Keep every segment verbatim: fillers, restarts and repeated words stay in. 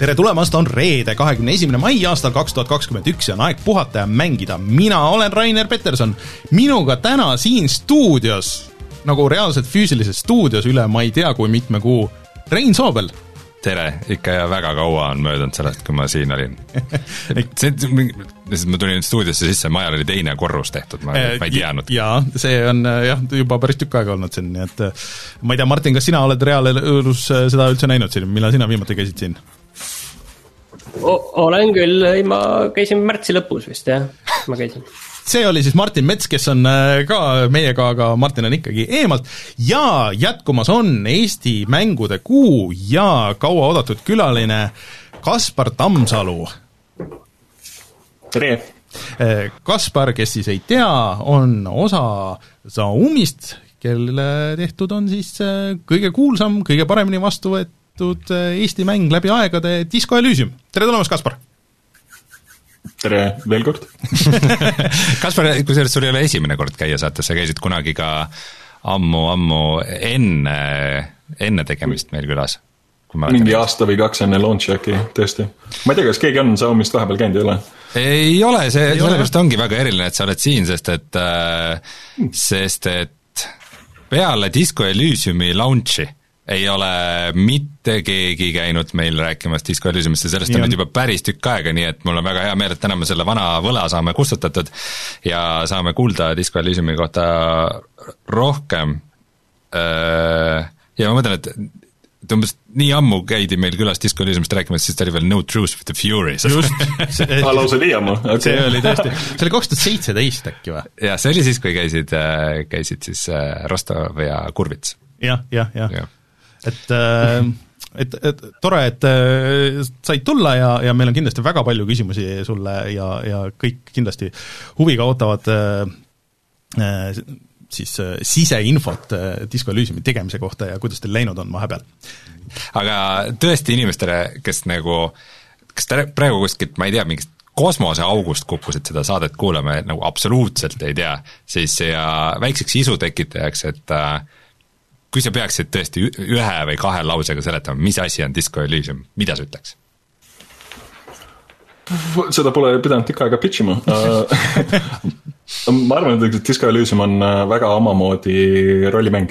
tere tulemast, on reede, kahekümne esimene mai aastal kaks tuhat kakskümmend üks ja on aeg puhata ja mängida. Mina olen Rainer Peterson. Minuga täna siin stuudios, nagu reaalselt füüsilises stuudios üle ma ei tea kui mitme kuu, Rein Soobel. Tere, ikka ja väga kaua on möödunud sellest, kui ma siin olin. see, ma tulin stuudiosse sisse, majal oli teine korrus tehtud, ma, ma ei teadnud. Jaa, see on jah, juba päris tükk aega olnud siin, nii et ma ei tea, Martin, kas sina oled reaalelus seda üldse näinud siin, millal sina viimati käisid siin? O- olen küll, ma käisin märtsi lõpus vist, jah, ma käisin. See oli siis Martin Mets, kes on ka meiega, aga Martin on ikkagi eemalt ja jätkumas on Eesti mängude kuu ja kaua oodatud külaline Kaspar Tammsalu. Tere! Kaspar, kes siis ei tea, on osa Zaumist, kelle tehtud on siis kõige kuulsam, kõige paremini vastu võetud Eesti mäng läbi aegade Disco Elysium. Tere tulemast, Kaspar! Tere veel kord. Kaspar, kui sul ei ole esimene kord käia saates, sa käisid kunagi ka ammu-ammu enne, enne tegemist meil külas. Mingi aasta või kaks enne launch äkki, tõesti. Ma ei tea, kas keegi on Zaumist vahepeal käinud, ei ole? Ei ole, see sellepärast ongi väga eriline, et sa oled siin, sest et, sest et peale Disco Elysiumi launchi ei ole mitte keegi käinud meil rääkimas Disco Elysiumist ja sellest on nüüd juba päris tükk aega, nii et mul on väga hea meel, et täna me selle vana võla saame kustutatud ja saame kuulda Disco Elysiumi kohta rohkem. Ja ma mõtlen, et umbes nii ammu käidi meil külas Disco Elysiumist rääkimas, siis ta oli veel No Truth with the Fury. Just. Lausa nii ammu. Okay. See oli tõesti, see oli kaks tuhat seitseteist äkki või? Ja see oli siis, kui käisid, käisid siis Rostov ja Kurvits. Jah, jah, jah. Ja. Et, et, et tore, et said tulla ja, ja meil on kindlasti väga palju küsimusi sulle ja, ja kõik kindlasti huviga ootavad siis siseinfot Disco Elysiumi tegemise kohta ja kuidas teil läinud on vahepeal. Aga tõesti inimestele, kes nagu, kes praegu kuskilt, ma ei tea, mingist kosmoseaugust kukkusid seda saadet kuulama, nagu absoluutselt ei tea, siis ja väikseks isu tekitajaks, et kui sa peaksid tõesti ühe või kahe lausega seletama, mis asi on Disco Elysium, mida sa ütleks? Seda pole pidanud tükk aega pitchima. Ma arvan, et Disco Elysium on väga omamoodi rollimäng.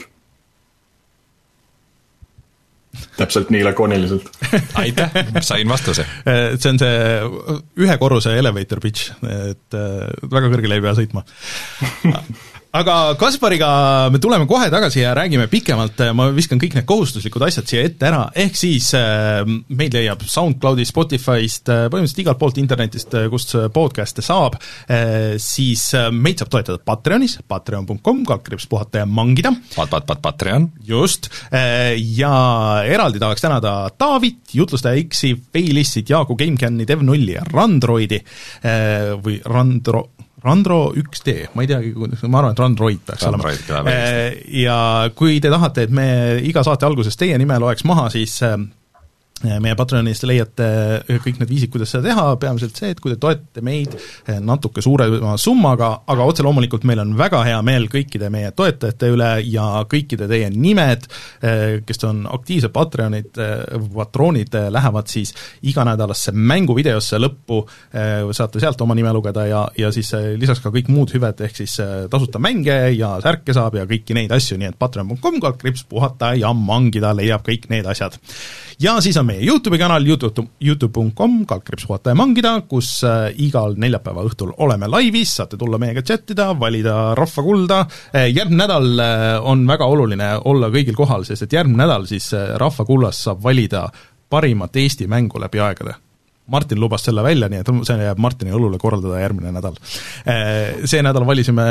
Täpselt nii lakooniliselt. Aitäh, sain vastuse. See on see ühe korruse elevator pitch, et väga kõrgele ei pea sõitma. Aga Kaspariga me tuleme kohe tagasi ja räägime pikemalt, ma viskan kõik need kohustuslikud asjad siia ette ära, ehk siis meid leiab SoundCloudist, Spotify'st, põhimõtteliselt igalt poolt internetist, kust podcast'e saab, siis meid saab toetada Patreonis, patreon punkt com, kalkriips puhata ja mangida. Pat, pat, pat, Patreon. Just, ja eraldi tahaks tänada Taavit, Jutlustaja X-i, Failissit, Jaaku GameCami, Dev-Nulli ja Randroidi või Randro... Randro üks D, ma ei teagi, ma arvan, et Randroid peaks Randroid olema. Ja kui te tahate, et me iga saate alguses teie nime loeks maha, siis meie Patreonist leiate kõik need viisid, kuidas seda teha, peamiselt see, et kui te toetate meid natuke suurema summaga, aga otse loomulikult meil on väga hea meel kõikide meie toetajate üle ja kõikide teie nimed, kes on aktiivsed Patreonid, patroonid, lähevad siis iganädalasse mänguvideosse lõppu, saate sealt oma nime lugeda ja, ja siis lisaks ka kõik muud hüved, ehk siis tasuta mänge ja särke saab ja kõiki neid asju, nii et patreon punkt com, kalkriips puhata ja mangida leiab kõik need asjad. Ja siis on meie YouTube'i kanal YouTube, youtube punkt com, kalkriips puhata ja mangida, kus äh, igal neljapäeva õhtul oleme laivis, saate tulla meiega chattida, valida rahva kulda. Äh, järgmine nädal äh, on väga oluline olla kõigil kohal, sest et järgmine nädal siis äh, rahva kullas saab valida parimat Eesti mängu läbi aegade. Martin lubas selle välja, nii et see jääb Martini õlule korraldada järgmine nädal. Äh, see nädal valisime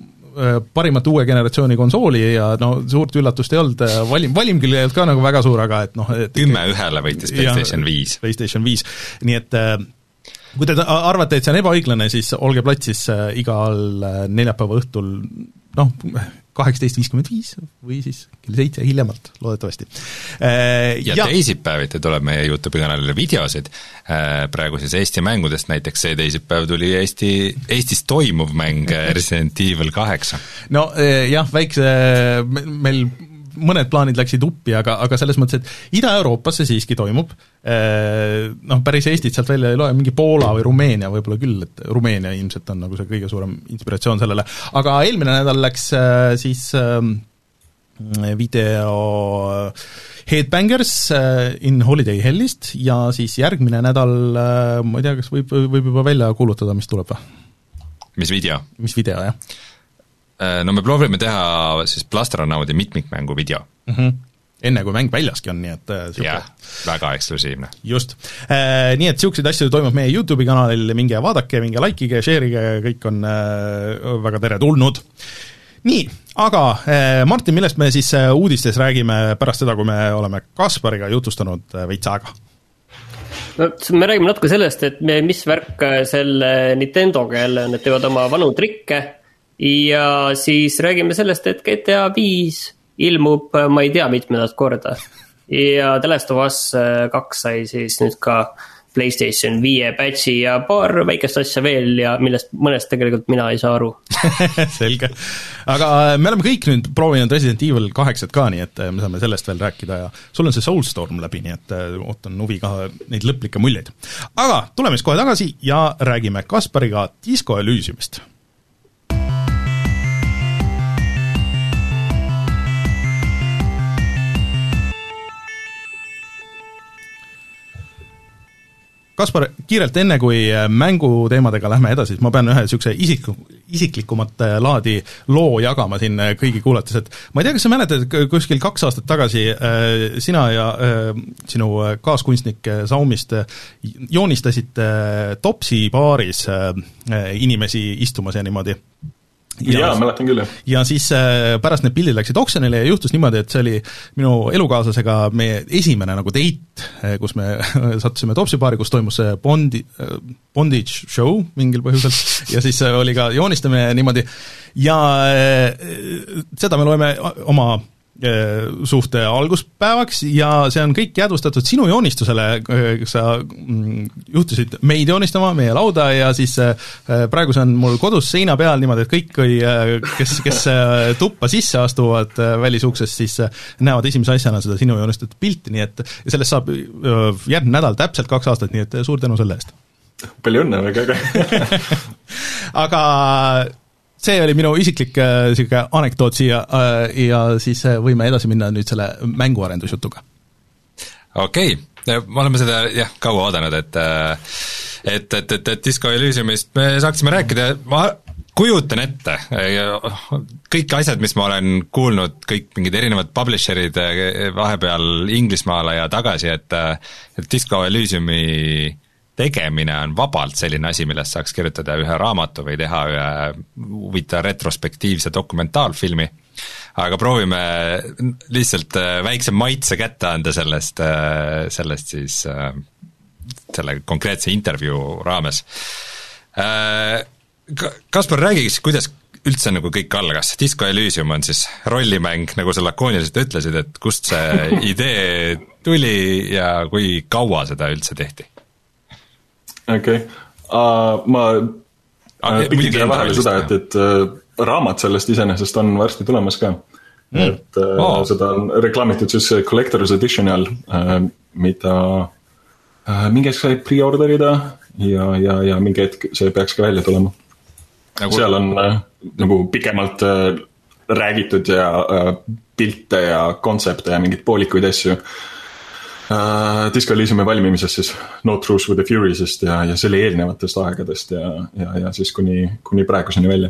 parimat uue generatsiooni konsooli ja no suurt üllatust ei olnud, valim, valim küll ei olnud ka nagu väga suur, aga et noh et kümme ühele võitis PlayStation viis. PlayStation viis, nii et kui te arvate, et see on ebaõiglane, siis olge platsis igal neljapäeva õhtul noh, kaheksateist viiskümmend viis või siis kell seitse hiljemalt, loodetavasti. Ja, ja teisipäeviti tuleb meie YouTube'i kanalile videosid, praegu siis Eesti mängudest, näiteks see teisipäev tuli Eesti, Eestis toimuv mäng Resident Evil kaheksa. No jah, väikse, meil mõned plaanid läksid uppi, aga, aga selles mõttes, et Ida-Euroopas see siiski toimub, noh, päris Eestit sealt välja ei loe, mingi Poola või Rumeenia võib-olla küll, et Rumeenia ilmselt on nagu see kõige suurem inspiratsioon sellele, aga eelmine nädal läks siis video Headbangers in Holiday Hellist ja siis järgmine nädal, ma ei tea, kas võib, võib juba välja kuulutada, mis tuleb või? Mis video? Mis video, jah. No me proovime teha siis Plastronaudi mitmikmängu video. Mm-hmm. Enne kui mäng väljaski on, nii et siuke... jah, väga eksklusiivne. Just. Äh, nii et siukseid asju toimub meie YouTube'i kanalil, minge vaadake, minge likeige, share'ige, kõik on äh, väga teretulnud. Nii, aga äh, Martin, millest me siis äh, uudistes räägime pärast seda, kui me oleme Kaspariga jutustanud äh, veits aega? No, me räägime natuke sellest, et me, mis värk selle Nintendoga jälle on, et teevad oma vanu trikke ja siis räägime sellest, et G T A viis ilmub, ma ei tea, mitmendat korda ja The Last of Us kaks sai siis nüüd ka PlayStation viie patchi ja paar väikest asja veel ja millest mõnest tegelikult mina ei saa aru. Selge. Aga me oleme kõik nüüd proovinud Resident Evil kaheksat ka, nii et me saame sellest veel rääkida ja sul on see Soulstorm läbi, nii et ootan huvi ka neid lõplikke muljeid. Aga tuleme siis kohe tagasi ja räägime Kaspariga Disco Elysiumist. Kaspar, kiirelt enne kui mänguteemadega lähme edasi, siis ma pean ühe niisuguse isik, isiklikumat laadi loo jagama siin kõigi kuulates, et ma ei tea, kas sa mäletad, kuskil kaks aastat tagasi äh, sina ja äh, sinu kaaskunstnik Saumist joonistasite Topsi baaris äh, inimesi istumas ja niimoodi. Ja, jaa, mäletan küll, jah. Ja siis äh, pärast need pildid läksid oksjonile ja juhtus niimoodi, et see oli minu elukaaslasega meie esimene nagu date, kus me sattusime Topsi baari, kus toimus see bondi, bondage show mingil põhjusel ja siis oli ka joonistamine niimoodi ja äh, seda me loeme oma suhte alguspäevaks ja see on kõik jäädvustatud sinu joonistusele, sa juhtusid meid joonistama, meie lauda ja siis praegu see on mul kodus seina peal niimoodi, et kõik, kes, kes tuppa sisse astuvad välisuksest, siis näevad esimese asjana seda sinu joonistatud pilti, nii et sellest saab järgmine nädal täpselt kaks aastat, nii et suur tänu selle eest. Palju õnne, väga äge. Aga see oli minu isiklik siuke anekdoot siia ja siis võime edasi minna nüüd selle mänguarendusjutuga. Okei, okay. Me oleme seda jah, kaua oodanud, et et, et, et, et Disco Elysiumist me saaksime rääkida, ma kujutan ette, kõik asjad, mis ma olen kuulnud, kõik mingid erinevad publisherid vahepeal Inglismaale ja tagasi, et, et Disco Elysiumi tegemine on vabalt selline asi, millest saaks kirjutada ühe raamatu või teha ühe huvita retrospektiivse dokumentaalfilmi, aga proovime lihtsalt väikse maitse kätte anda sellest, sellest siis selle konkreetse intervjuu raames. Kaspar, räägiks, kuidas üldse nagu kõik algas. Disco Elysium on siis rollimäng, nagu sa lakooniliselt ütlesid, et kust see idee tuli ja kui kaua seda üldse tehti? Okei, okay. uh, ma uh, pikin selle vahele seda, et, et uh, raamat sellest iseenesest on varsti tulemas ka. Mm. Et uh, oh. seda on reklaamitud siis Collector's Editional, uh, mida uh, mingi hetk sai pre-orderida ja, ja, ja mingi hetk see peaks ka välja tulema. Nagu... Seal on uh, nagu pikemalt uh, räägitud ja uh, pilte ja kontsepte ja mingid poolikuid asju. Uh, Disco Elysiumi valmimisest siis No Truce with the Furies'ist ja, ja selle eelnevatest aegadest ja, ja, ja siis kuni, kuni praeguseni välja.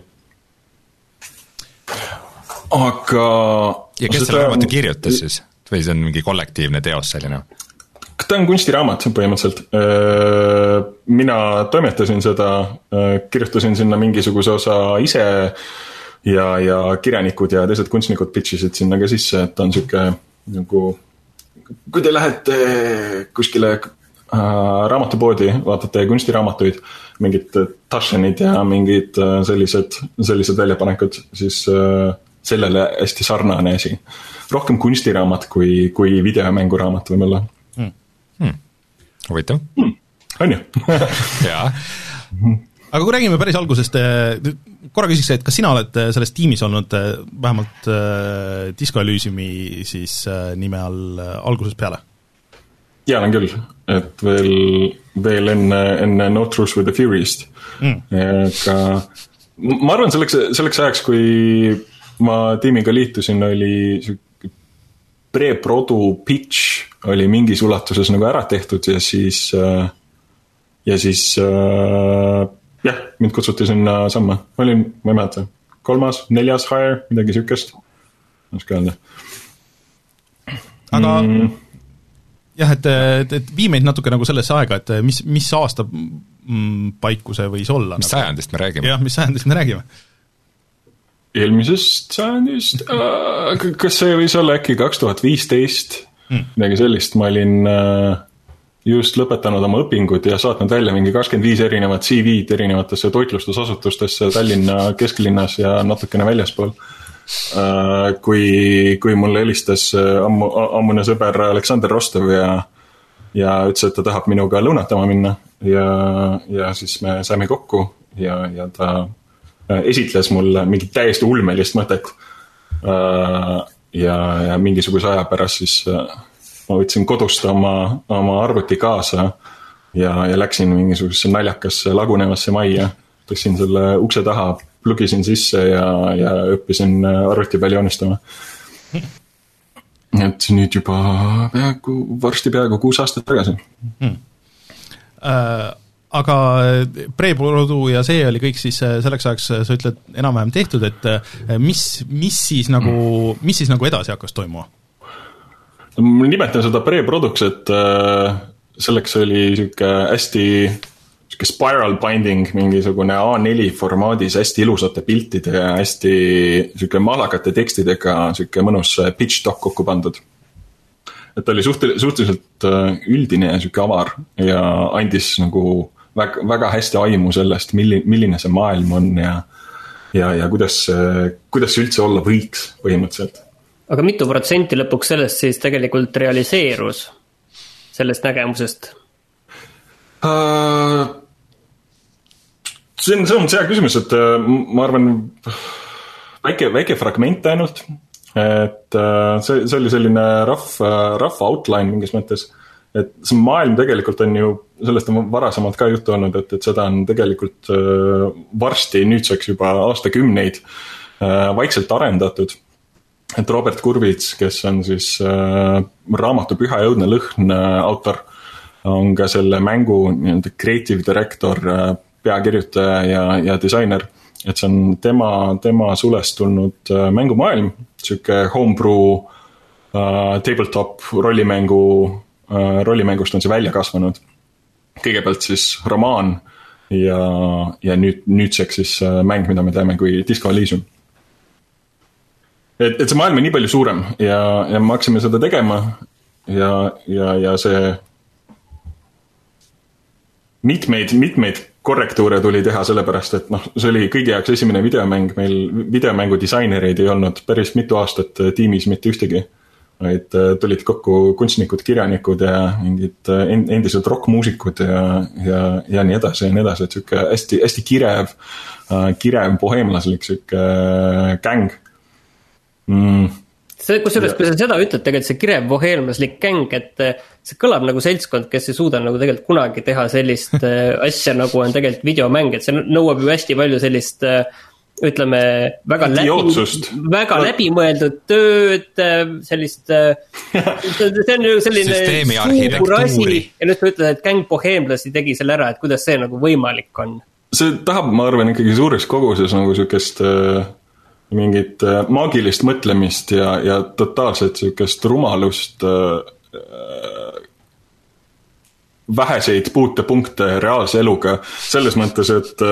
Aga... Ja kes selle raamatu kirjutas siis? Või see on mingi kollektiivne teos selline? Ta on kunstiraamat põhimõtteliselt. Mina toimetasin seda, kirjutasin sinna mingisuguse osa ise ja, ja kirjanikud ja teised kunstnikud pitchisid sinna ka sisse, et ta on siuke nagu... Kui te lähete kuskile äh, raamatupoodi, vaatate kunstiraamatuid, mingid Tašenid ja mingid äh, sellised, sellised väljapanekud, siis äh, sellele hästi sarnane asi. Rohkem kunstiraamat kui, kui videomänguraamat võib-olla. Hmm. Hmm. Huvitav. Hmm. On ju? Jaa. aga kui räägime päris algusest, korra küsiks, et kas sina oled selles tiimis olnud vähemalt Disco Elysiumi siis nime all algusest peale? Jaa, olen küll, et veel, veel enne, enne No Truth with the Fury'st mm.. aga ma arvan, selleks, selleks ajaks, kui ma tiimiga liitusin, oli pre-produ pitch oli mingis ulatuses nagu ära tehtud ja siis ja siis jah, mind kutsuti sinna samma. Ma olin, ma ei mäleta, kolmas, neljas hire, midagi sükest. Ma oska öelda. Aga mm. jah, et, et, et vii meid natuke nagu sellesse aega, et mis, mis aasta paiku see võis olla? Mis nagu? sajandist me räägime? Jah, mis sajandist me räägime? Eelmisest sajandist, kas see võis olla äkki kaks tuhat viisteist, mm. midagi sellist, ma olin just lõpetanud oma õpingud ja saatnud välja mingi kakskümmend viis erinevat C V-d erinevatesse toitlustusasutustesse Tallinna kesklinnas ja natukene väljaspool. Kui, kui mulle helistas ammu, ammune sõber Aleksander Rostov ja, ja ütles, et ta tahab minuga lõunatama minna ja, ja siis me saime kokku ja, ja ta esitles mulle mingit täiesti ulmelist mõtet ja, ja mingisuguse aja pärast siis ma võtsin kodust oma, oma arvuti kaasa ja, ja läksin mingisugusesse naljakasse lagunevasse majja, tõksin selle ukse taha, plugisin sisse ja, ja õppisin arvuti peal joonistama. Et nüüd juba peaaegu, varsti peaaegu kuus aastat tagasi. Hmm. Uh... Aga pre-produ ja see oli kõik siis selleks ajaks, sa ütled, enam-vähem tehtud, et mis, mis siis nagu, mis siis nagu edasi hakkas toimuma? Ma nimetan seda pre-produks, et selleks oli siuke hästi siuke spiral binding, mingisugune A neli formaadis hästi ilusate piltide ja hästi siuke malakate tekstidega siuke mõnus pitch doc kokku pandud. Et oli suht- suhteliselt üldine ja siuke avar ja andis nagu väga, väga hästi aimu sellest, milline, milline see maailm on ja, ja, ja kuidas, kuidas see üldse olla võiks põhimõtteliselt. Aga mitu protsenti lõpuks sellest siis tegelikult realiseerus sellest nägemusest? Uh, see on, see on see küsimus, et ma arvan väike, väike fragment ainult, et see, see oli selline rough, rough outline mingis mõttes. Et see maailm tegelikult on ju, sellest on varasemalt ka juttu olnud, et, et seda on tegelikult varsti nüüdseks juba aastakümneid vaikselt arendatud. Et Robert Kurvits, kes on siis raamatu Püha ja õudne lõhn autor, on ka selle mängu nii-öelda creative director, peakirjutaja ja, ja disainer. Et see on tema, tema sulest tulnud mängumaailm, siuke homebrew uh, tabletop rollimängu rollimängust on see välja kasvanud. Kõigepealt siis romaan ja, ja nüüd, nüüdseks siis mäng, mida me teeme kui Disco Elysium. Et, et see maailm on nii palju suurem ja, ja me hakkasime seda tegema ja, ja, ja see mitmeid, mitmeid korrektuure tuli teha sellepärast, et noh, see oli kõigi jaoks esimene videomäng, meil videomängu disainereid ei olnud päris mitu aastat tiimis mitte ühtegi. Et tulid kokku kunstnikud, kirjanikud ja mingid endised rockmuusikud ja, ja, ja nii edasi ja nii edasi, et siuke hästi, hästi kirev, kirev boheemlaslik siuke gäng. Mm. See, kusjuures, kui sa seda ütled, tegelikult see kirev boheemlaslik gäng, et see kõlab nagu seltskond, kes ei suuda nagu tegelikult kunagi teha sellist asja, nagu on tegelikult videomäng, et see nõuab ju hästi palju sellist ütleme, väga läbi, väga läbimõeldud tööd, sellist, see on ju selline suur asi, ja nüüd sa ütled, et gäng boheemlasi tegi selle ära, et kuidas see nagu võimalik on? See tahab, ma arvan, ikkagi suures koguses nagu sükest mingit maagilist mõtlemist ja, ja totaalselt sükest rumalust, väheseid puutepunkte reaalse eluga, selles mõttes, et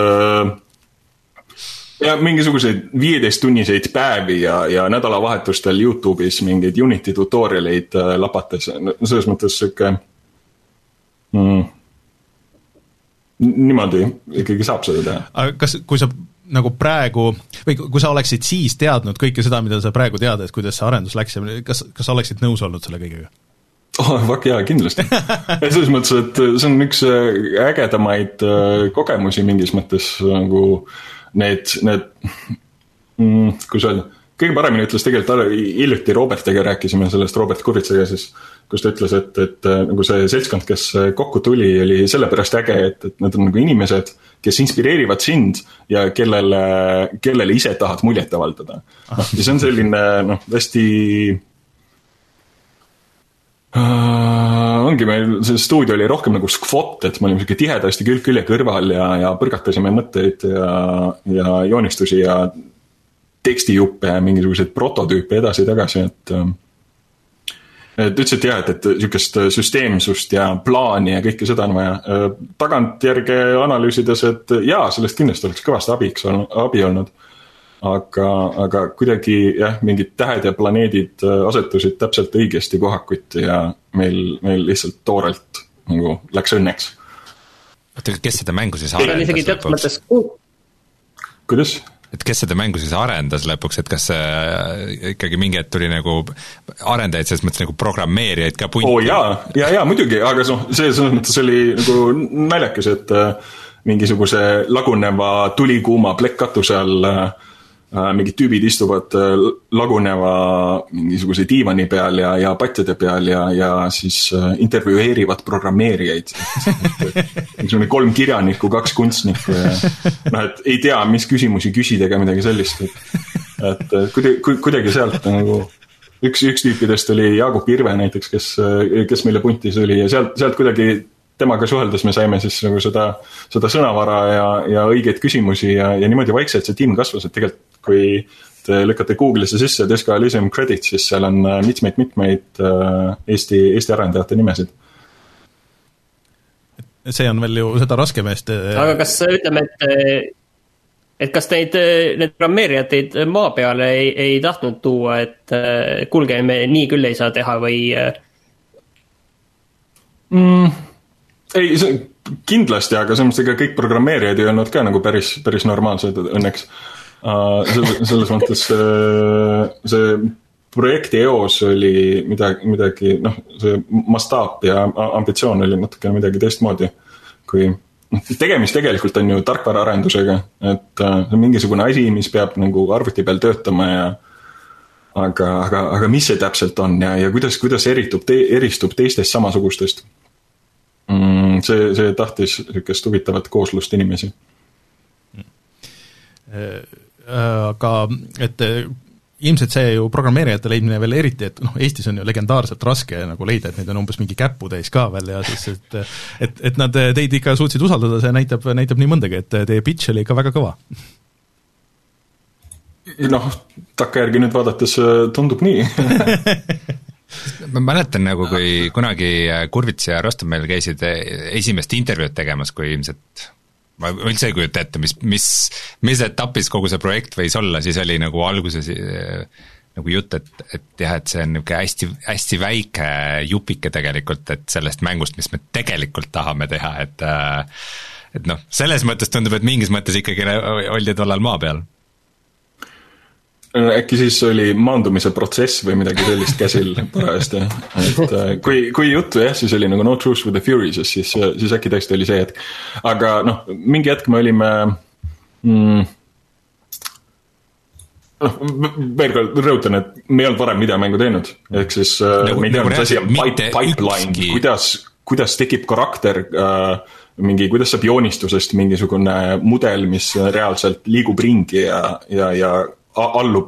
ja mingisuguseid viieteist tunniseid päevi ja, ja nädalavahetustel YouTube'is mingeid Unity tutorialeid lapates. Selles mõttes siuke mm, niimoodi ikkagi saab seda teha. Aga kas, kui sa nagu praegu, või kui sa oleksid siis teadnud kõike seda, mida sa praegu tead, et kuidas see arendus läks, kas, kas sa oleksid nõus olnud selle kõigega? oh, fuck jaa, kindlasti. Selles mõttes, et see on üks ägedamaid kogemusi mingis mõttes nagu need, need mm, kus öelda, kõige paremini ütles tegelikult hiljuti Robertiga rääkisime sellest Robert Kurvitsaga siis, kus ta ütles, et, et nagu see seltskond, kes kokku tuli, oli sellepärast äge, et, et nad on nagu inimesed, kes inspireerivad sind ja kellele, kellele ise tahad muljet avaldada. No, ja see on selline, noh, hästi uh, ongi meil, see stuudio oli rohkem nagu skvot, et me olime selline tihedasti külg külje kõrval ja, ja põrgatasime mõtteid ja, ja joonistusi ja tekstijuppe ja mingisuguseid prototüüpe edasi-tagasi, et et ütlesid jah, et, et niisugust süsteemsust ja plaani ja kõike seda on vaja. Tagantjärge analüüsides, et jaa, sellest kindlasti oleks kõvasti abiks olnud, abi olnud, aga, aga kuidagi jah, mingid tähed ja planeedid asetusid täpselt õigesti kohakuti ja meil, meil lihtsalt toorelt nagu läks õnneks. Kes seda mängu siis arendas lõpuks? Kuidas? Et kes seda mängu siis arendas lõpuks, et kas see ikkagi mingi hetk tuli nagu arendajaid, selles mõttes nagu programmeerijaid ka punti? Oo jaa, jaa, jaa, muidugi, aga no, see selles mõttes oli nagu naljakas, et mingisuguse laguneva tulikuuma plekkatuse all mingid tüübid istuvad laguneva mingisuguse diivani peal ja, ja patjade peal ja, ja siis intervjueerivad programmeerijaid. Mingisugune kolm kirjanikku, kaks kunstnikku ja noh, et ei tea, mis küsimusi küsida ega midagi sellist. Et, et kuidagi, kuidagi sealt nagu üks, üks tüüpidest oli Jaagup Irve näiteks, kes, kes meile puntis oli ja sealt, sealt kuidagi temaga suheldes me saime siis nagu seda, seda sõnavara ja, ja õigeid küsimusi ja, ja niimoodi vaikselt see tiim kasvas, et tegelikult kui te lükkate Google'isse sisse Deska Elysium Credits, siis seal on mitmeid-mitmeid Eesti, Eesti arendajate nimesid. See on veel ju seda raskemeest. Aga kas ütleme, et, et kas neid, need programmeerijad teid maa peale ei, ei tahtnud tuua, et kuulge, me nii küll ei saa teha või? Mm, ei, see, kindlasti, aga selles mõttes ega kõik programmeerijad ei olnud ka nagu päris, päris normaalsed õnneks. Selles, selles mõttes see projekti eos oli midagi, midagi, noh, see mastaap ja ambitsioon oli natuke midagi teistmoodi, kui tegemist tegelikult on ju tarkvaraarendusega, et see on mingisugune asi, mis peab nagu arvuti peal töötama ja aga, aga, aga mis see täpselt on ja, ja kuidas, kuidas eritub te, eristub teistest samasugustest. See, see tahtis niisugust huvitavat kooslust inimesi. Aga et ilmselt see ju programmeerijate leidmine veel eriti, et noh, Eestis on ju legendaarselt raske nagu leida, et neid on umbes mingi käputäis ka veel ja siis, et et, et nad teid ikka suutsid usaldada, see näitab, näitab nii mõndagi, et teie pitch oli ikka väga kõva. Noh, takkajärgi nüüd vaadates tundub nii. Ma mäletan nagu, kui kunagi Kurvits ja Rostom meil käisid esimest intervjuud tegemas, kui ilmselt ma üldse ei kujuta ette, mis, mis, mis etapis kogu see projekt võis olla, siis oli nagu alguses nagu jutt, et, et jah, et see on niisugune hästi, hästi väike jupike tegelikult, et sellest mängust, mis me tegelikult tahame teha, et et noh, selles mõttes tundub, et mingis mõttes ikkagi oldi tollal maa peal. Äkki siis oli maandumise protsess või midagi sellist käsil parajasti, et kui, kui juttu jah, siis oli nagu No Truce with the Furies, siis, siis äkki tõesti oli see hetk. Aga noh, mingi hetk me olime mm, noh, veel kord rõhutan, et me ei olnud varem videomängu teinud, ehk siis nagu, me ei teadnud asi on pipe, pipeline, kuidas, kuidas tekib karakter äh, mingi, kuidas saab joonistusest mingisugune mudel, mis reaalselt liigub ringi ja, ja, ja allub